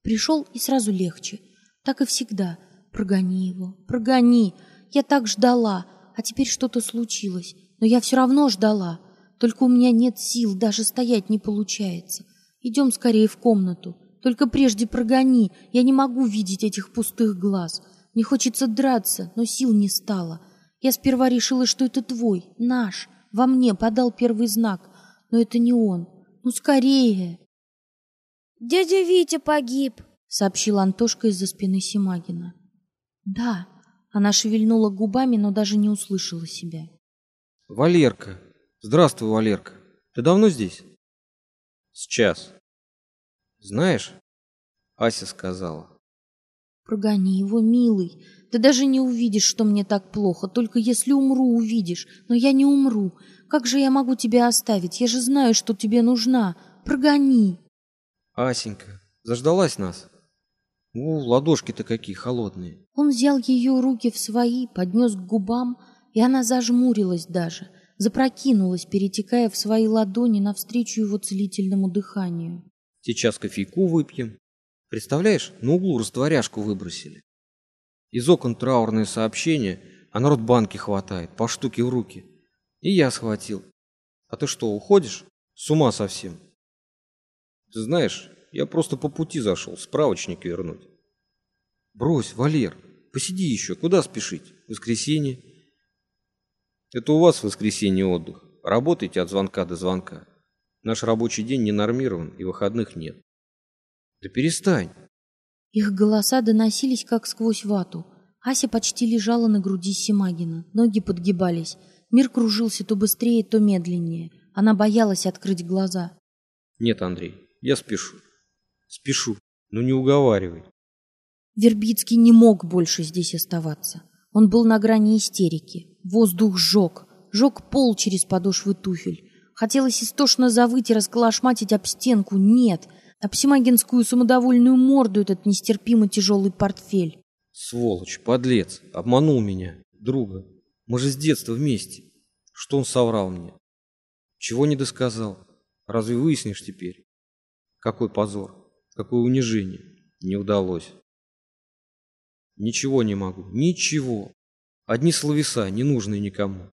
Пришел и сразу легче. Так и всегда. Прогони его, прогони. Я так ждала, а теперь что-то случилось. Но я все равно ждала. Только у меня нет сил, даже стоять не получается. Идем скорее в комнату. Только прежде прогони. Я не могу видеть этих пустых глаз. Мне хочется драться, но сил не стало. Я сперва решила, что это твой, наш. Во мне подал первый знак. Но это не он. Ну, скорее. Дядя Витя погиб, сообщил Антошка из-за спины Симагина. Да. Она шевельнула губами, но даже не услышала себя. Валерка. Здравствуй, Валерка. Ты давно здесь? Сейчас. Знаешь, Ася сказала. Прогони его, милый. Ты даже не увидишь, что мне так плохо. Только если умру, увидишь. Но я не умру. Как же я могу тебя оставить? Я же знаю, что тебе нужна. Прогони. Асенька, заждалась нас? Ладошки-то какие холодные. Он взял ее руки в свои, поднес к губам, и она зажмурилась даже, запрокинулась, перетекая в свои ладони навстречу его целительному дыханию. Сейчас кофейку выпьем. Представляешь, на углу растворяшку выбросили. Из окон траурные сообщения, а народ банки хватает, по штуке в руки. И я схватил. А ты что, уходишь? С ума совсем. Ты знаешь, я просто по пути зашел, справочник вернуть. Брось, Валер, посиди еще, куда спешить? Воскресенье. Это у вас в воскресенье отдых. Работайте от звонка до звонка. Наш рабочий день не нормирован и выходных нет. Да перестань. Их голоса доносились как сквозь вату. Ася почти лежала на груди Симагина. Ноги подгибались. Мир кружился то быстрее, то медленнее. Она боялась открыть глаза. Нет, Андрей, я спешу. Спешу, но не уговаривай. Вербицкий не мог больше здесь оставаться. Он был на грани истерики. Воздух сжег. Жег пол через подошвы туфель. Хотелось истошно завыть и расколошматить об стенку. Нет, об симагинскую самодовольную морду этот нестерпимо тяжелый портфель. Сволочь, подлец, обманул меня, друга. Мы же с детства вместе. Что он соврал мне? Чего не досказал? Разве выяснишь теперь? Какой позор, какое унижение. Не удалось. Ничего не могу, ничего. Одни словеса, не нужные никому.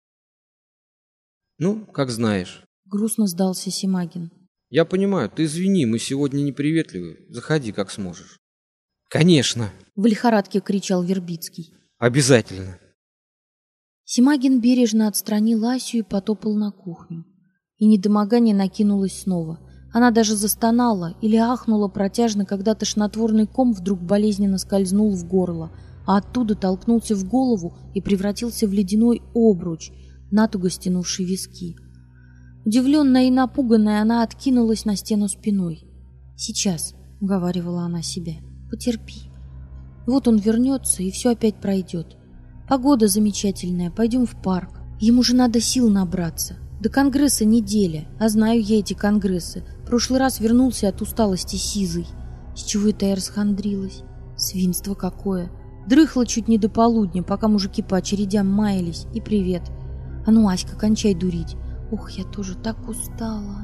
Ну, как знаешь. Грустно сдался Симагин. Я понимаю, ты извини, мы сегодня неприветливы. Заходи, как сможешь. Конечно. В лихорадке кричал Вербицкий. Обязательно. Симагин бережно отстранил Асю и потопал на кухню. И недомогание накинулось снова. Она даже застонала или ахнула протяжно, когда тошнотворный ком вдруг болезненно скользнул в горло, а оттуда толкнулся в голову и превратился в ледяной обруч, натуго стянувший виски. Удивленная и напуганная, она откинулась на стену спиной. «Сейчас», — уговаривала она себя, — «потерпи. Вот он вернется, и все опять пройдет. Погода замечательная, пойдем в парк. Ему же надо сил набраться. До конгресса неделя, а знаю я эти конгрессы. В прошлый раз вернулся от усталости сизый. С чего это я расхандрилась? Свинство какое! Дрыхла чуть не до полудня, пока мужики по очередям маялись. И привет. А ну, Аська, кончай дурить. Ох, я тоже так устала.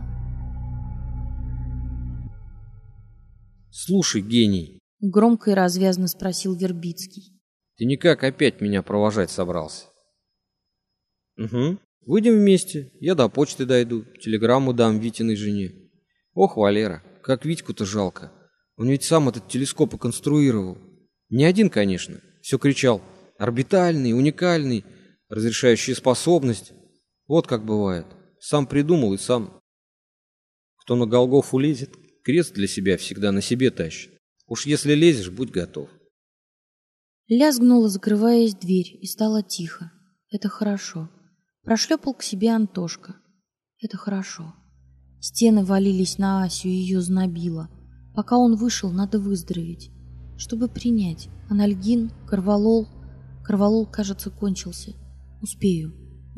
Слушай, гений, громко и развязно спросил Вербицкий. Ты никак опять меня провожать собрался? Угу. Выйдем вместе, я до почты дойду, телеграмму дам Витиной жене. Ох, Валера, как Витьку-то жалко. Он ведь сам этот телескоп и конструировал. Не один, конечно. Все кричал: орбитальный, уникальный, разрешающий способность. Вот как бывает. Сам придумал и сам. Кто на Голгофу лезет, крест для себя всегда на себе тащит. Уж если лезешь, будь готов. Лязгнула, закрываясь дверь, и стало тихо. Это хорошо. Прошлепал к себе Антошка. Это хорошо. Стены валились на Асю, и ее знобило. Пока он вышел, надо выздороветь. Чтобы принять анальгин, корвалол. Корвалол, кажется, кончился. Успею.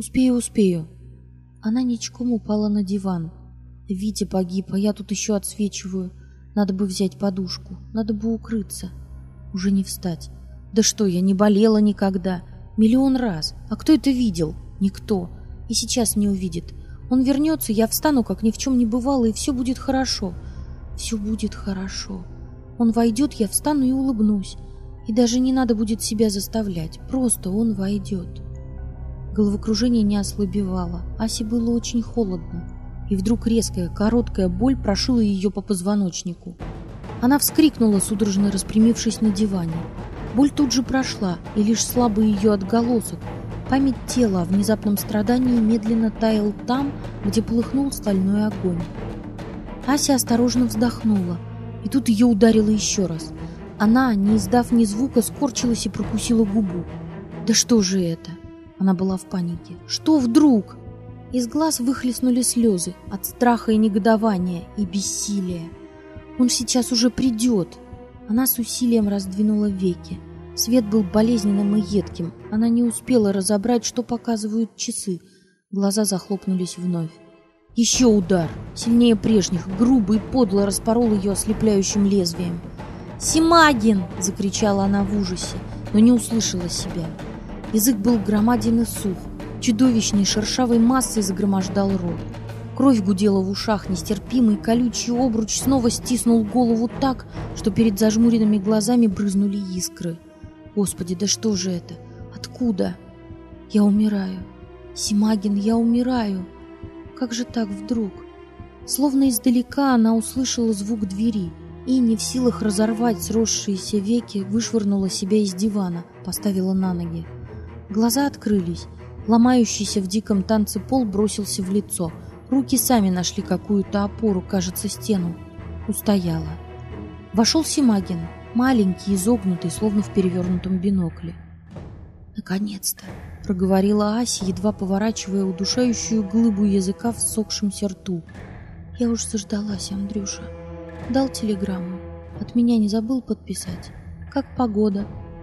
Она ничком упала на диван. Витя погиб, а я тут еще отсвечиваю. Надо бы взять подушку, надо бы укрыться. Уже не встать. Да что, я не болела никогда. Миллион раз. А кто это видел? Никто. И сейчас не увидит. Он вернется, я встану, как ни в чем не бывало, и все будет хорошо. Все будет хорошо. Он войдет, я встану и улыбнусь. И даже не надо будет себя заставлять, просто он войдет. Головокружение не ослабевало, Асе было очень холодно. И вдруг резкая, короткая боль прошила ее по позвоночнику. Она вскрикнула, судорожно распрямившись на диване. Боль тут же прошла, и лишь слабый ее отголосок, память тела о внезапном страдании медленно таял там, где полыхнул стальной огонь. Ася осторожно вздохнула, и тут ее ударило еще раз. Она, не издав ни звука, скорчилась и прокусила губу. «Да что же это?» Она была в панике. «Что вдруг?» Из глаз выхлестнули слезы от страха и негодования, и бессилия. «Он сейчас уже придет!» Она с усилием раздвинула веки. Свет был болезненным и едким. Она не успела разобрать, что показывают часы. Глаза захлопнулись вновь. Еще удар, сильнее прежних, грубо и подло распорол ее ослепляющим лезвием. «Симагин!» — закричала она в ужасе, но не услышала себя. Язык был громаден и сух, чудовищной шершавой массой загромождал рот. Кровь гудела в ушах, нестерпимый колючий обруч снова стиснул голову так, что перед зажмуренными глазами брызнули искры. «Господи, да что же это? Откуда? Я умираю. Симагин, я умираю. Как же так вдруг?» Словно издалека она услышала звук двери и, не в силах разорвать сросшиеся веки, вышвырнула себя из дивана, поставила на ноги. Глаза открылись. Ломающийся в диком танце пол бросился в лицо. Руки сами нашли какую-то опору, кажется, стену. Устояла. Вошел Симагин, маленький, изогнутый, словно в перевернутом бинокле. «Наконец-то!» — проговорила Ася, едва поворачивая удушающую глыбу языка в ссохшемся рту. «Я уж заждалась, Андрюша. Дал телеграмму. От меня не забыл подписать. Как погода?»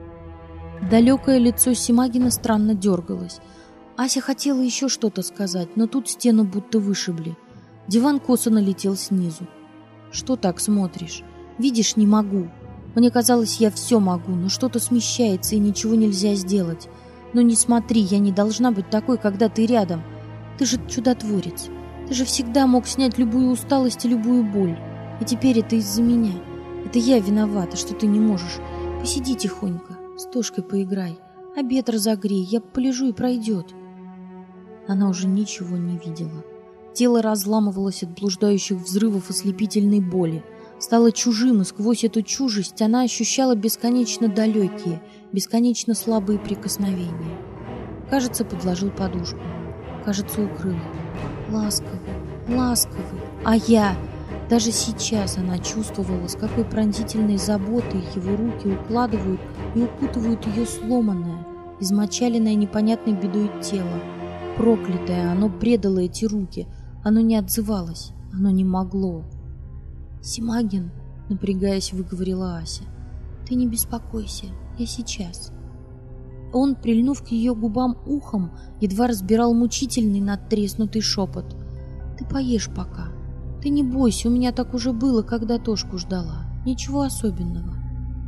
Далекое лицо Симагина странно дергалось. Ася хотела еще что-то сказать, но тут стену будто вышибли. Диван косо налетел снизу. «Что так смотришь? Видишь, не могу. Мне казалось, я все могу, но что-то смещается и ничего нельзя сделать. Но не смотри, я не должна быть такой, когда ты рядом. Ты же чудотворец. Ты же всегда мог снять любую усталость и любую боль. И теперь это из-за меня. Это я виновата, что ты не можешь. Посиди тихонько, с Тошкой поиграй. Обед разогрей, я полежу и пройдет». Она уже ничего не видела. Тело разламывалось от блуждающих взрывов ослепительной боли. Стало чужим, и сквозь эту чужесть она ощущала бесконечно далекие, бесконечно слабые прикосновения. Кажется, подложил подушку. Кажется, укрыл. Ласковый, ласковый. А я... Даже сейчас она чувствовала, с какой пронзительной заботой его руки укладывают и укутывают ее сломанное, измочаленное непонятной бедой тело. Проклятое, оно предало эти руки, оно не отзывалось, оно не могло. «Симагин», — напрягаясь, выговорила Ася, — «ты не беспокойся, я сейчас». Он, прильнув к ее губам ухом, едва разбирал мучительный надтреснутый шепот. «Ты поешь пока. Ты не бойся, у меня так уже было, когда Тошку ждала. Ничего особенного».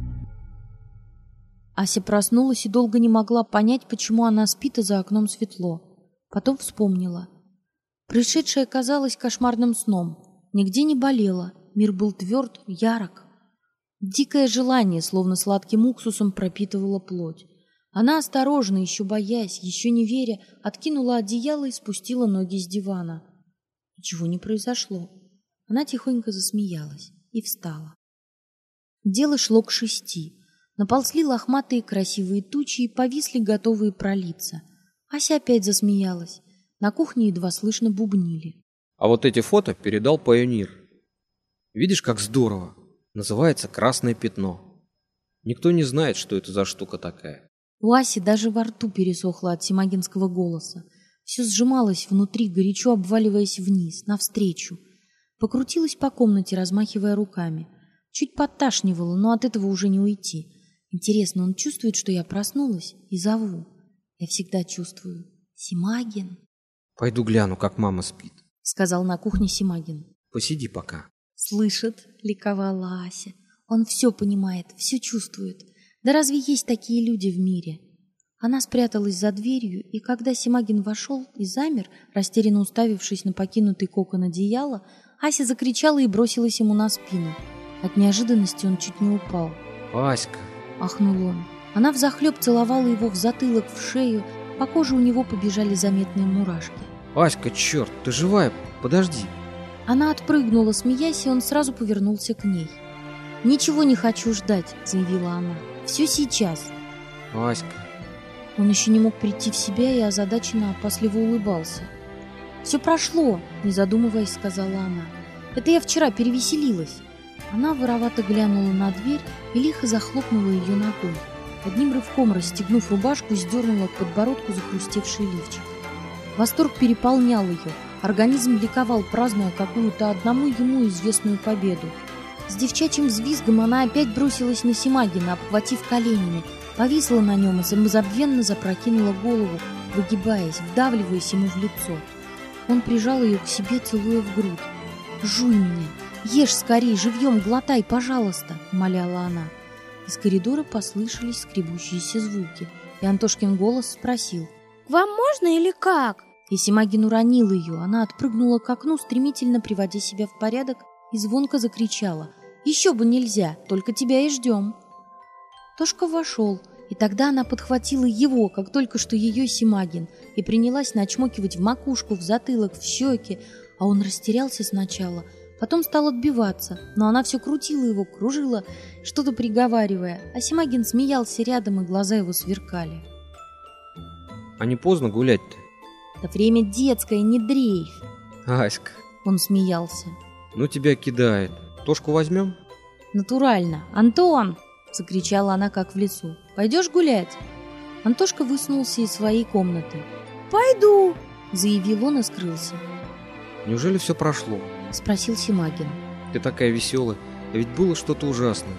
Ася проснулась и долго не могла понять, почему она спит, а за окном светло. Потом вспомнила. Происшедшее казалось кошмарным сном. Нигде не болело, мир был тверд, ярок. Дикое желание, словно сладким уксусом, пропитывало плоть. Она осторожно, еще боясь, еще не веря, откинула одеяло и спустила ноги с дивана. Ничего не произошло. Она тихонько засмеялась и встала. Дело шло к 6. Наползли лохматые красивые тучи и повисли, готовые пролиться. Ася опять засмеялась. На кухне едва слышно бубнили. А вот эти фото передал Пайонир. Видишь, как здорово. Называется «Красное пятно». Никто не знает, что это за штука такая. У Аси даже во рту пересохло от симагинского голоса. Все сжималось внутри, горячо обваливаясь вниз, навстречу. Покрутилась по комнате, размахивая руками. Чуть подташнивало, но от этого уже не уйти. Интересно, он чувствует, что я проснулась и зову? Я всегда чувствую. Симагин. Пойду гляну, как мама спит, сказал на кухне Симагин. Посиди пока. Слышит, ликовала Ася. Он все понимает, все чувствует. Да разве есть такие люди в мире? Она спряталась за дверью, и когда Симагин вошел и замер, растерянно уставившись на покинутый кокон одеяла, Ася закричала и бросилась ему на спину. От неожиданности он чуть не упал. «Аська!» — ахнул он. Она взахлеб целовала его в затылок, в шею, по коже у него побежали заметные мурашки. «Аська, черт, ты живая? Подожди!» Она отпрыгнула, смеясь, и он сразу повернулся к ней. «Ничего не хочу ждать», — заявила она. «Все сейчас». «Аська!» Он еще не мог прийти в себя и озадаченно опасливо улыбался. «Все прошло», — не задумываясь, сказала она. «Это я вчера перевеселилась». Она воровато глянула на дверь и лихо захлопнула ее ногой. Одним рывком расстегнув рубашку, сдернула к подбородку захрустевший лифчик. Восторг переполнял ее. Организм ликовал, празднуя какую-то одному ему известную победу. С девчачьим взвизгом она опять бросилась на Симагина, обхватив коленями, повисла на нем и самозабвенно запрокинула голову, выгибаясь, вдавливаясь ему в лицо. Он прижал ее к себе, целуя в грудь. «Жуй меня! Ешь скорей, живьем глотай, пожалуйста!» — умоляла она. Из коридора послышались скребущиеся звуки, и Антошкин голос спросил: «К вам можно или как?» И Симагин уронил ее. Она отпрыгнула к окну, стремительно приводя себя в порядок, и звонко закричала: «Еще бы нельзя, только тебя и ждем!» Тошка вошел, и тогда она подхватила его, как только что ее Симагин, и принялась начмокивать в макушку, в затылок, в щеки, а он растерялся сначала, потом стал отбиваться, но она все крутила его, кружила, что-то приговаривая, а Симагин смеялся рядом, и глаза его сверкали. «А не поздно гулять-то?» «Да время детское, не дрейф!» «Аська!» Он смеялся. «Ну тебя кидает. Тошку возьмем?» «Натурально! Антон!» — закричала она, как в лесу. «Пойдешь гулять?» Антошка высунулся из своей комнаты. «Пойду!» — заявил он и скрылся. «Неужели все прошло?» — спросил Симагин. «Ты такая веселая, а ведь было что-то ужасное.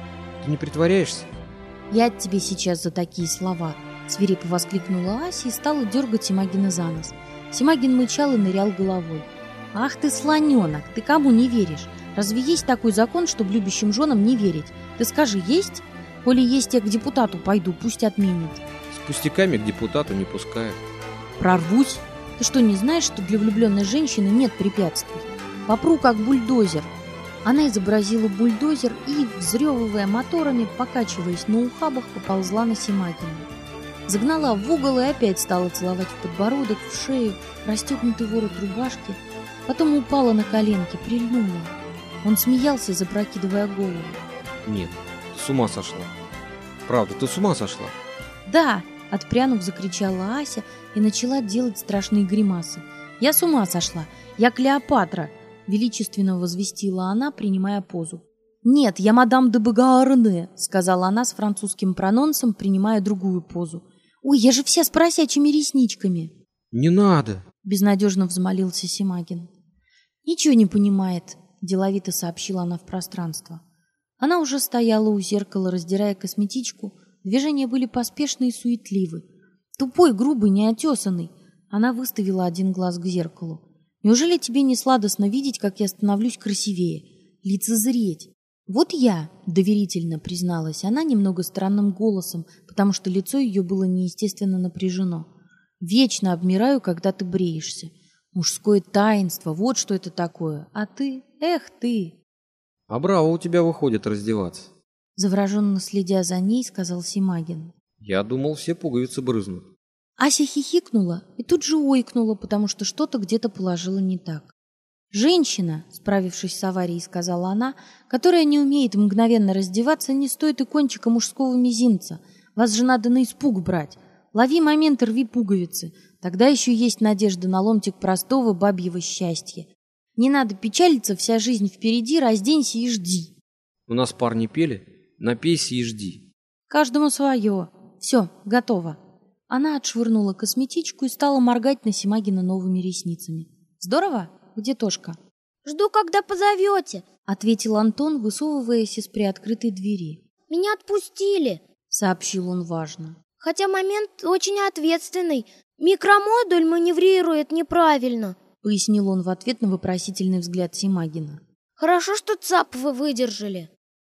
Ты не притворяешься?» «Я тебе сейчас за такие слова!» — свирепо воскликнула Ася и стала дергать Симагина за нос. Симагин мычал и нырял головой. «Ах ты, слоненок, ты кому не веришь? Разве есть такой закон, чтобы любящим женам не верить? Ты скажи, есть? Коли есть, я к депутату пойду, пусть отменит». «С пустяками к депутату не пускают». «Прорвусь? Ты что, не знаешь, что для влюбленной женщины нет препятствий? Попру, как бульдозер». Она изобразила бульдозер и, взрёвывая моторами, покачиваясь на ухабах, поползла на Симагина. Загнала в угол и опять стала целовать в подбородок, в шею, расстегнутый ворот рубашки. Потом упала на коленки, прильнула. Он смеялся, запрокидывая голову. «Нет, ты с ума сошла. Правда, ты с ума сошла?» «Да!» — отпрянув, закричала Ася и начала делать страшные гримасы. «Я с ума сошла! Я Клеопатра!» — величественно возвестила она, принимая позу. «Нет, я мадам де Багаарне!» — сказала она с французским прононсом, принимая другую позу. «Ой, я же вся с поросячьими ресничками!» «Не надо!» — безнадежно взмолился Симагин. «Ничего не понимает», — деловито сообщила она в пространство. Она уже стояла у зеркала, раздирая косметичку. Движения были поспешны и суетливы. Тупой, грубый, неотесанный. Она выставила один глаз к зеркалу. «Неужели тебе не сладостно видеть, как я становлюсь красивее? Лицезреть?» «Вот я», — доверительно призналась она немного странным голосом, потому что лицо ее было неестественно напряжено. «Вечно обмираю, когда ты бреешься. Мужское таинство, вот что это такое. А ты, эх ты!» «А браво у тебя выходит раздеваться!» Завороженно следя за ней, сказал Симагин. «Я думал, все пуговицы брызнут». Ася хихикнула и тут же ойкнула, потому что что-то где-то положила не так. «Женщина», — справившись с аварией, сказала она, «которая не умеет мгновенно раздеваться, не стоит и кончика мужского мизинца. Вас же надо на испуг брать. Лови момент и рви пуговицы. Тогда еще есть надежда на ломтик простого бабьего счастья. Не надо печалиться, вся жизнь впереди, разденься и жди». «У нас парни пели, напейся и жди». «Каждому свое. Все, готово». Она отшвырнула косметичку и стала моргать на Симагина новыми ресницами. «Здорово? Где Тошка?» «Жду, когда позовете», — ответил Антон, высовываясь из приоткрытой двери. «Меня отпустили», — сообщил он важно. «Хотя момент очень ответственный. Микромодуль маневрирует неправильно», — пояснил он в ответ на вопросительный взгляд Симагина. «Хорошо, что ЦАП вы выдержали».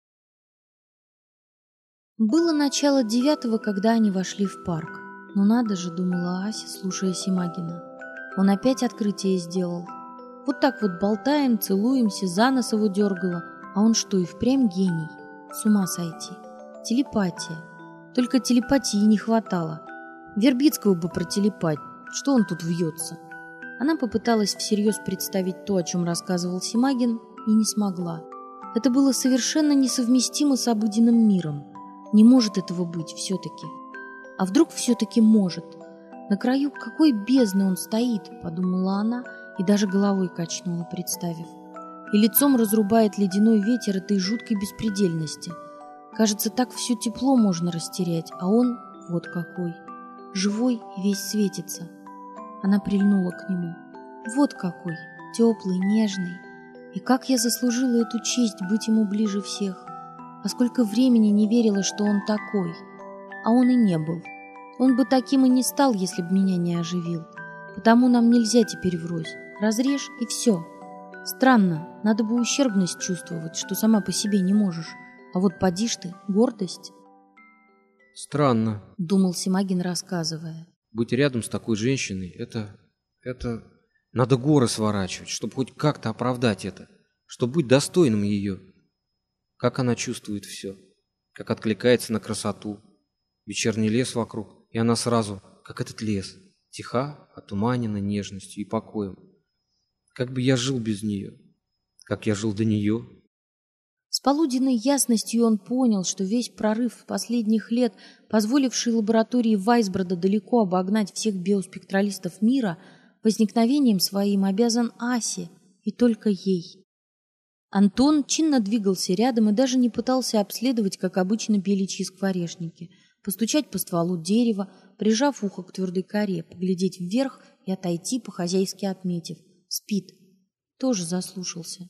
Было начало 9-го, когда они вошли в парк. «Ну надо же», — думала Ася, слушая Симагина. «Он опять открытие сделал. Вот так вот болтаем, целуемся, за нос его дергала, А он что, и впрямь гений? С ума сойти. Телепатия. Только телепатии не хватало. Вербицкого бы протелепать. Что он тут вьется? Она попыталась всерьез представить то, о чем рассказывал Симагин, и не смогла. Это было совершенно несовместимо с обыденным миром. Не может этого быть все-таки. А вдруг все-таки может? На краю какой бездны он стоит, подумала она и даже головой качнула, представив. И лицом разрубает ледяной ветер этой жуткой беспредельности. Кажется, так все тепло можно растерять, а он вот какой. Живой и весь светится. Она прильнула к нему. Вот какой, теплый, нежный. И как я заслужила эту честь быть ему ближе всех. А сколько времени не верила, что он такой. А он и не был. Он бы таким и не стал, если бы меня не оживил. Потому нам нельзя теперь врозь. Разрежь и все. Странно, надо бы ущербность чувствовать, что сама по себе не можешь. А вот поди ж ты, гордость. Странно, Думал Симагин, рассказывая. быть рядом с такой женщиной, это... Надо горы сворачивать, чтобы хоть как-то оправдать это, чтобы быть достойным ее. Как она чувствует все, как откликается на красоту. Вечерний лес вокруг, и она сразу, как этот лес, тиха, отуманена нежностью и покоем. Как бы я жил без нее, как я жил до нее. С полуденной ясностью он понял, что весь прорыв последних лет, позволивший лаборатории Вайсброда далеко обогнать всех биоспектралистов мира, возникновением своим обязан Асе, и только ей. Антон чинно двигался рядом и даже не пытался обследовать, как обычно, беличьи скворечники, постучать по стволу дерева, прижав ухо к твердой коре, поглядеть вверх и отойти, по-хозяйски отметив. Спит. Тоже заслушался.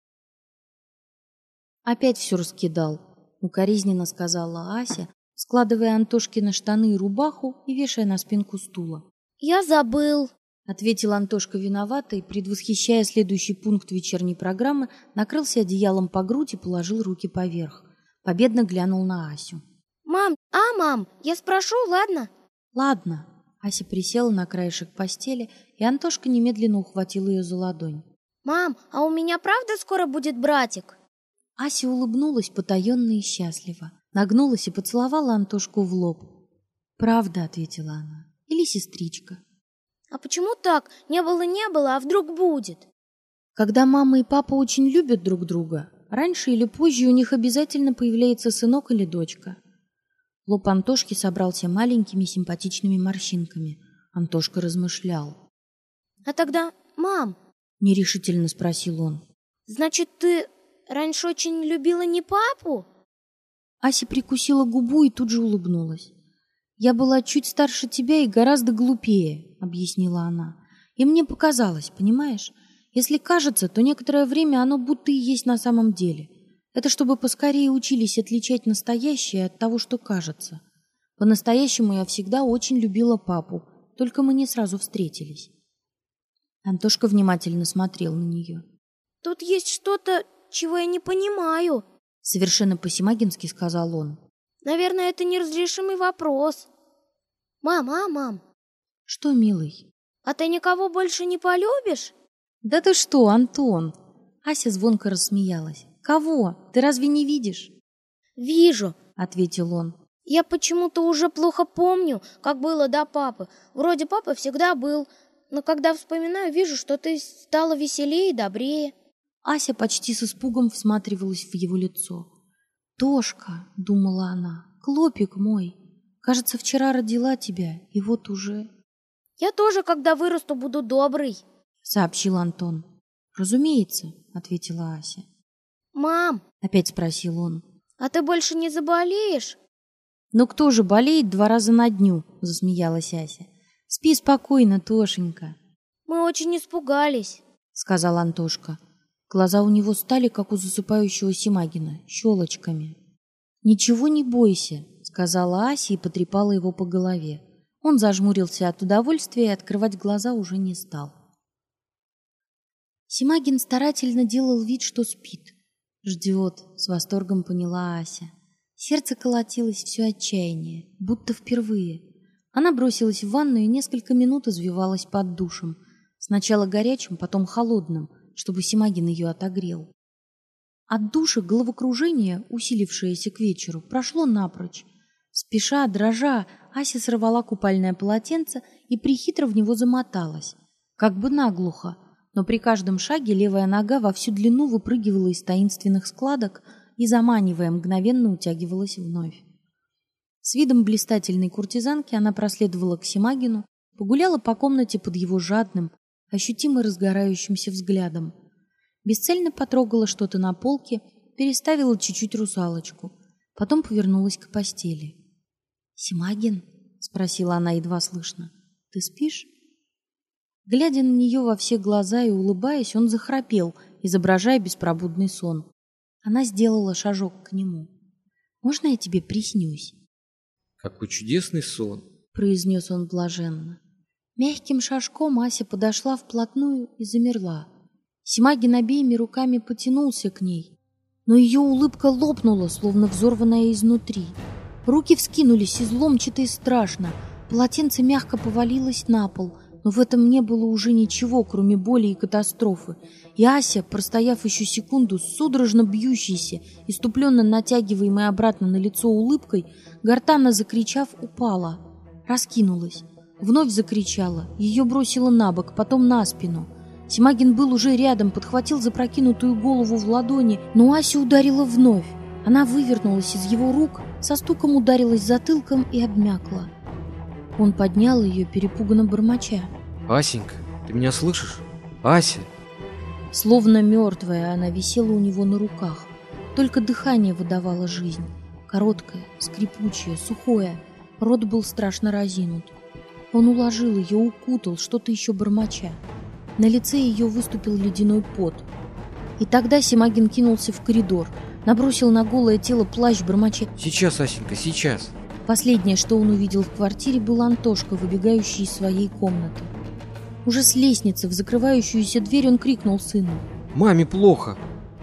Опять все раскидал, укоризненно сказала Ася, складывая Антошкины штаны и рубаху и вешая на спинку стула. Я забыл. Ответил Антошка виновато и, предвосхищая следующий пункт вечерней программы, накрылся одеялом по грудь и положил руки поверх. Победно глянул на Асю. Мам, я спрошу, ладно? Ладно. Ася присела на краешек постели, и Антошка немедленно ухватил ее за ладонь. Мам, а у меня правда скоро будет братик? Ася улыбнулась потаенно и счастливо, нагнулась и поцеловала Антошку в лоб. «Правда», — ответила она, — «или сестричка». А почему так? Не было, а вдруг будет? Когда мама и папа очень любят друг друга, раньше или позже у них обязательно появляется сынок или дочка. Лоб Антошки собрался маленькими симпатичными морщинками. Антошка размышлял. А тогда, мам, нерешительно спросил он. Значит, ты раньше очень любила не папу? Ася прикусила губу и тут же улыбнулась. «Я была чуть старше тебя и гораздо глупее», — объяснила она. «И мне показалось, понимаешь? Если кажется, то некоторое время оно будто и есть на самом деле. Это чтобы поскорее учились отличать настоящее от того, что кажется. По-настоящему я всегда очень любила папу, только мы не сразу встретились». Антошка внимательно смотрел на нее. «Тут есть что-то, чего я не понимаю», — совершенно по-симагински сказал он. «Наверное, это неразрешимый вопрос. Мам. Что, милый? А ты никого больше не полюбишь?» Да ты что, Антон? Ася звонко рассмеялась. Кого? Ты разве не видишь? Вижу, ответил он. Я почему-то уже плохо помню, как было до папы. Вроде папа всегда был, но когда вспоминаю, вижу, что ты стала веселее и добрее. Ася почти с испугом всматривалась в его лицо. «Тошка», — думала она, — «клопик мой, кажется, вчера родила тебя, и вот уже...» «Я тоже, когда вырасту, буду добрый», — сообщил Антон. «Разумеется», — ответила Ася. «Мам», — опять спросил он, — «а ты больше не заболеешь?» «Ну кто же болеет 2 раза на дню?» — засмеялась Ася. «Спи спокойно, Тошенька». «Мы очень испугались», — сказал Антошка. Глаза у него стали, как у засыпающего Симагина, щелочками. «Ничего не бойся», — сказала Ася и потрепала его по голове. Он зажмурился от удовольствия и открывать глаза уже не стал. Симагин старательно делал вид, что спит. «Ждет», — с восторгом поняла Ася. Сердце колотилось все отчаяние, будто впервые. Она бросилась в ванную и несколько минут извивалась под душем. Сначала горячим, потом холодным, чтобы Симагин ее отогрел. От души головокружение, усилившееся к вечеру, прошло напрочь. Спеша, дрожа, Ася сорвала купальное полотенце и прихитро в него замоталась, как бы наглухо, но при каждом шаге левая нога во всю длину выпрыгивала из таинственных складок и, заманивая, мгновенно утягивалась вновь. С видом блистательной куртизанки она проследовала к Симагину, погуляла по комнате под его жадным, ощутимо разгорающимся взглядом. Бесцельно потрогала что-то на полке, переставила чуть-чуть русалочку, потом повернулась к постели. «Симагин?» — спросила она едва слышно. «Ты спишь?» Глядя на нее во все глаза и улыбаясь, он захрапел, изображая беспробудный сон. Она сделала шажок к нему. «Можно я тебе приснюсь?» «Какой чудесный сон!» — произнес он блаженно. Мягким шажком Ася подошла вплотную и замерла. Симагин обеими руками потянулся к ней, но ее улыбка лопнула, словно взорванная изнутри. Руки вскинулись изломчато и страшно, полотенце мягко повалилось на пол, но в этом не было уже ничего, кроме боли и катастрофы. И Ася, простояв еще секунду, с судорожно бьющейся, иступленно натягиваемой обратно на лицо улыбкой, гортанно закричав, упала, раскинулась. Вновь закричала, ее бросило на бок, потом на спину. Симагин был уже рядом, подхватил запрокинутую голову в ладони, но Ася ударила вновь. Она вывернулась из его рук, со стуком ударилась затылком и обмякла. Он поднял ее, перепуганно бормоча. «Асенька, ты меня слышишь? Ася!» Словно мертвая, она висела у него на руках. Только дыхание выдавало жизнь. Короткое, скрипучее, сухое. Рот был страшно разинут. Он уложил ее, укутал, что-то еще бормоча. На лице ее выступил ледяной пот. И тогда Симагин кинулся в коридор, набросил на голое тело плащ, бормоча: «Сейчас, Асенька, сейчас!» Последнее, что он увидел в квартире, был Антошка, выбегающий из своей комнаты. Уже с лестницы в закрывающуюся дверь он крикнул сыну: «Маме плохо!»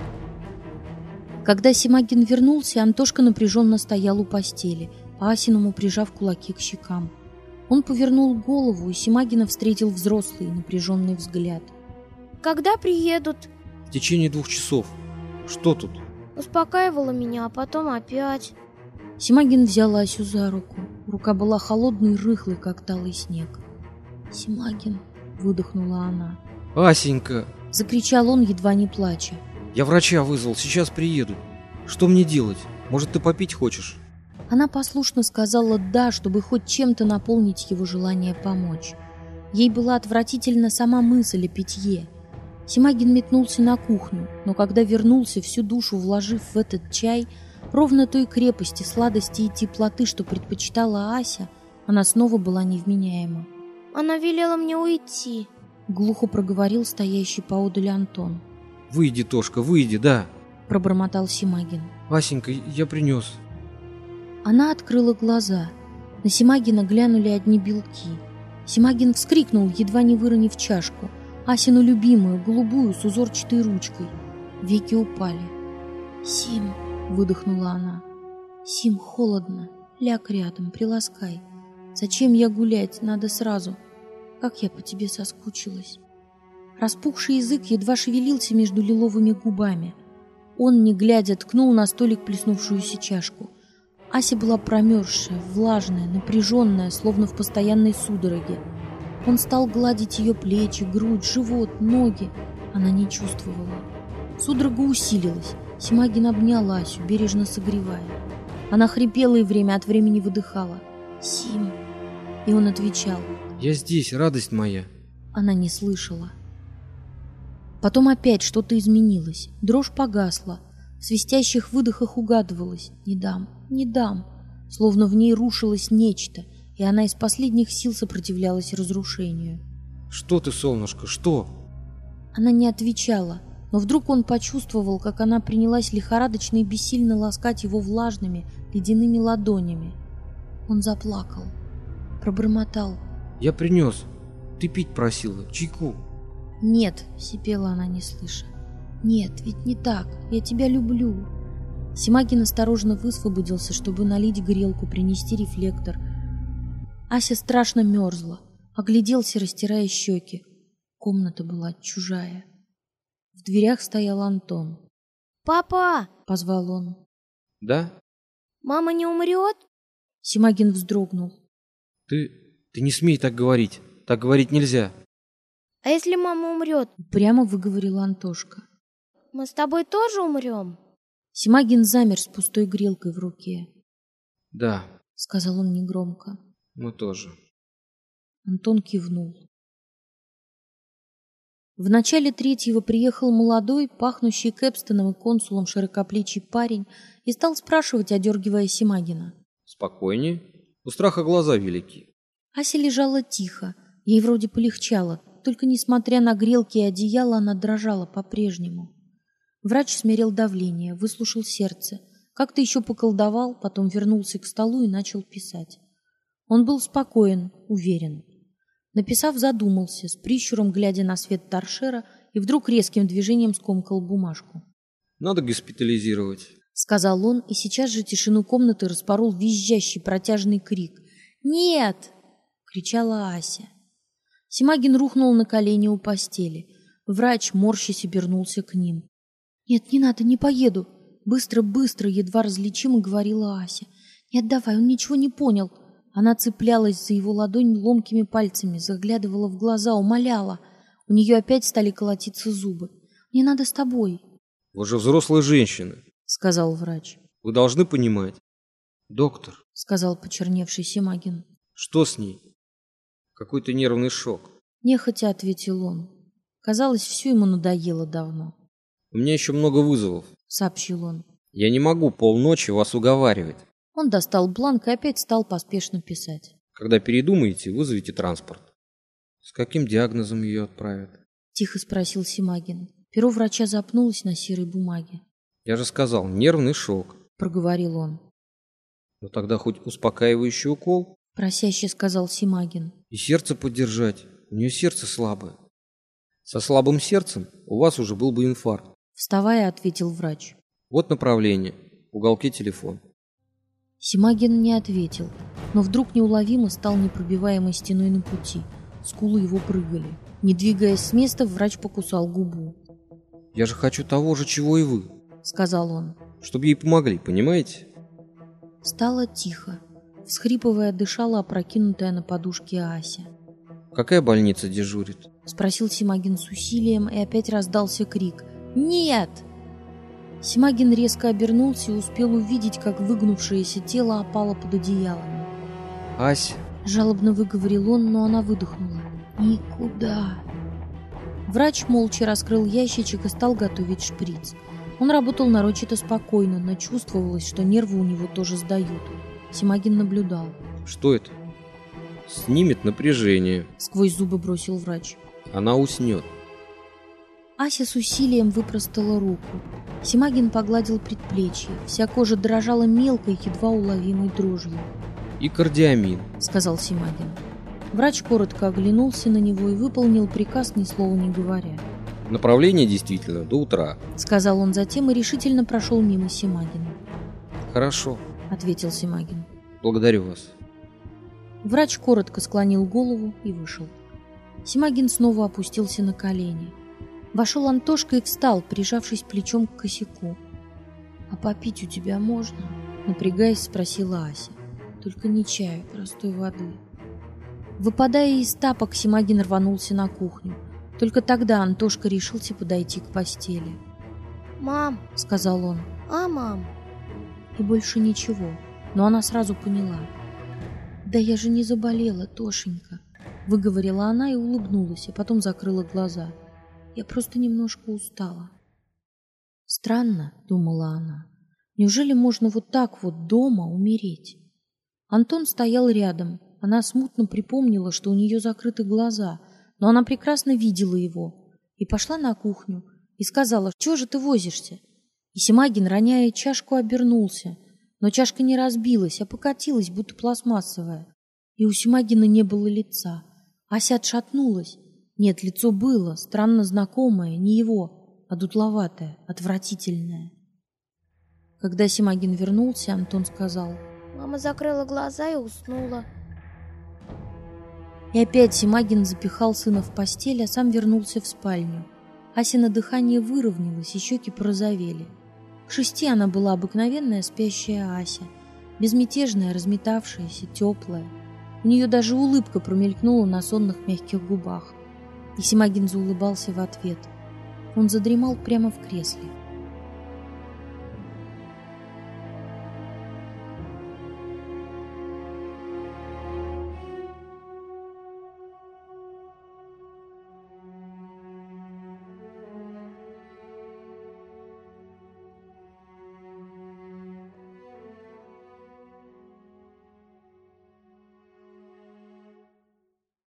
Когда Симагин вернулся, Антошка напряженно стоял у постели, по-асиному прижав кулаки к щекам. Он повернул голову, и Симагина встретил взрослый, напряженный взгляд. Когда приедут? В течение 2 часов. Что тут? Успокаивала меня, а потом опять. Симагин взял Асю за руку. Рука была холодной и рыхлой, как талый снег. «Симагин», — выдохнула она. «Асенька!» — закричал он, едва не плача. «Я врача вызвал, сейчас приедут. Что мне делать? Может, ты попить хочешь?» Она послушно сказала «да», чтобы хоть чем-то наполнить его желание помочь. Ей была отвратительна сама мысль о питье. Симагин метнулся на кухню, но когда вернулся, всю душу вложив в этот чай, ровно той крепости, сладости и теплоты, что предпочитала Ася, она снова была невменяема. Она велела мне уйти, — глухо проговорил стоящий поодаль Антон. «Выйди, Тошка, выйди, да!» — пробормотал Симагин. «Асенька, я принес». Она открыла глаза. На Симагина глянули одни белки. Симагин вскрикнул, едва не выронив чашку. Асину любимую, голубую, с узорчатой ручкой. Веки упали. «Сим!» — выдохнула она. «Сим, холодно. Ляг рядом, приласкай. Зачем я гулять? Надо сразу. Как я по тебе соскучилась». Распухший язык едва шевелился между лиловыми губами. Он, не глядя, ткнул на столик плеснувшуюся чашку. Ася была промерзшая, влажная, напряженная, словно в постоянной судороге. Он стал гладить ее плечи, грудь, живот, ноги. Она не чувствовала. Судорога усилилась. Симагин обнял Асю, бережно согревая. Она хрипела и время от времени выдыхала. «Сим!» И он отвечал: «Я здесь, радость моя!» Она не слышала. Потом опять что-то изменилось. Дрожь погасла. В свистящих выдохах угадывалось: «Не дам, не дам!» Словно в ней рушилось нечто, и она из последних сил сопротивлялась разрушению. «Что ты, солнышко, что?» Она не отвечала, но вдруг он почувствовал, как она принялась лихорадочно и бессильно ласкать его влажными, ледяными ладонями. Он заплакал, пробормотал: «Я принес. Ты пить просила, чайку». «Нет», — сипела она, не слыша. «Нет, ведь не так. Я тебя люблю». Симагин осторожно высвободился, чтобы налить грелку, принести рефлектор. Ася страшно мерзла, огляделся, растирая щеки. Комната была чужая. В дверях стоял Антон. Папа, позвал он. Да? мама не умрет? Симагин вздрогнул. Ты не смей так говорить. Так говорить нельзя. А если мама умрет, Прямо выговорил Антошка. мы с тобой тоже умрем? Симагин замер с пустой грелкой в руке. Да, Сказал он негромко. мы тоже. Антон кивнул. В начале третьего приехал молодой, пахнущий Кэпстоном и консулом широкоплечий парень и стал спрашивать, одергивая Симагина. Спокойнее. У страха глаза велики. Ася лежала тихо. Ей вроде полегчало, только несмотря на грелки и одеяло, она дрожала по-прежнему. Врач смерил давление, выслушал сердце, как-то еще поколдовал, потом вернулся к столу и начал писать. Он был спокоен, уверен. Написав, задумался, с прищуром глядя на свет торшера, и вдруг резким движением скомкал бумажку. Надо госпитализировать. Сказал он, и сейчас же тишину комнаты распорол визжащий протяжный крик. «Нет!» — кричала Ася. Симагин рухнул на колени у постели. Врач, морщась, обернулся к ним. «Нет, не надо, не поеду!» Быстро-быстро, едва различимо говорила Ася. «Нет, давай, он ничего не понял!» Она цеплялась за его ладонь ломкими пальцами, заглядывала в глаза, умоляла. У нее опять стали колотиться зубы. «Мне надо с тобой», — Вы же взрослая женщина, — сказал врач. — вы должны понимать. Доктор, — сказал почерневший Симагин. что с ней? Какой-то нервный шок. Нехотя ответил он. Казалось, все ему надоело давно. У меня еще много вызовов. Сообщил он. Я не могу полночи вас уговаривать. Он достал бланк и опять стал поспешно писать. Когда передумаете, вызовите транспорт. С каким диагнозом ее отправят? Тихо спросил Симагин. Перо врача запнулось на серой бумаге. Я же сказал, нервный шок. Проговорил он. Ну тогда хоть успокаивающий укол? Просяще сказал Симагин. И сердце поддержать. У нее сердце слабое. Со слабым сердцем у вас уже был бы инфаркт. Вставая, ответил врач. Вот направление. В уголке телефон. Симагин не ответил, но вдруг неуловимо стал непробиваемой стеной на пути. Скулы его прыгали. Не двигаясь с места, врач покусал губу. Я же хочу того же, чего и вы. Сказал он. Чтобы ей помогли, понимаете? Стало тихо. Всхрипывая, дышала опрокинутая на подушке Ася. Какая больница дежурит? Спросил Симагин с усилием, и опять раздался крик. «Нет!» Симагин резко обернулся и успел увидеть, как выгнувшееся тело опало под одеялами. Ася. Жалобно выговорил он, но она выдохнула. «Никуда!» Врач молча раскрыл ящичек и стал готовить шприц. Он работал нарочито спокойно, но чувствовалось, что нервы у него тоже сдают. Симагин наблюдал. Что это? Снимет напряжение. Сквозь зубы бросил врач. Она уснет. Ася с усилием выпростала руку. Симагин погладил предплечье. Вся кожа дрожала мелкой, едва уловимой дрожью. И кардиамин, сказал Симагин. Врач коротко оглянулся на него и выполнил приказ, ни слова не говоря. Направление действительно до утра. Сказал он затем и решительно прошел мимо Симагина. Хорошо, ответил Симагин. Благодарю вас. Врач коротко склонил голову и вышел. Симагин снова опустился на колени. Вошел Антошка и встал, прижавшись плечом к косяку. «А попить у тебя можно?» Напрягаясь, спросила Ася. «Только не чаю, простой воды». Выпадая из тапок, Симагин рванулся на кухню. Только тогда Антошка решился подойти к постели. «Мам!» — сказал он. «А, мам?» И больше ничего, но она сразу поняла. «Да я же не заболела, Тошенька!» — выговорила она и улыбнулась, а потом закрыла глаза. «Я просто немножко устала». «Странно», — думала она, — «неужели можно вот так вот дома умереть?» Антон стоял рядом. Она смутно припомнила, что у нее закрыты глаза, но она прекрасно видела его, и пошла на кухню, и сказала: «Чего же ты возишься?» И Симагин, роняя чашку, обернулся, но чашка не разбилась, а покатилась, будто пластмассовая. И у Симагина не было лица. Ася отшатнулась. Нет, лицо было, странно знакомое, не его, а дутловатое, отвратительное. Когда Симагин вернулся, Антон сказал: «Мама закрыла глаза и уснула». И опять Симагин запихал сына в постель, а сам вернулся в спальню. Асина дыхание выровнялось, и щеки порозовели. К 6 она была обыкновенная спящая Ася, безмятежная, разметавшаяся, теплая. У нее даже улыбка промелькнула на сонных мягких губах. И Симагин заулыбался в ответ. Он задремал прямо в кресле.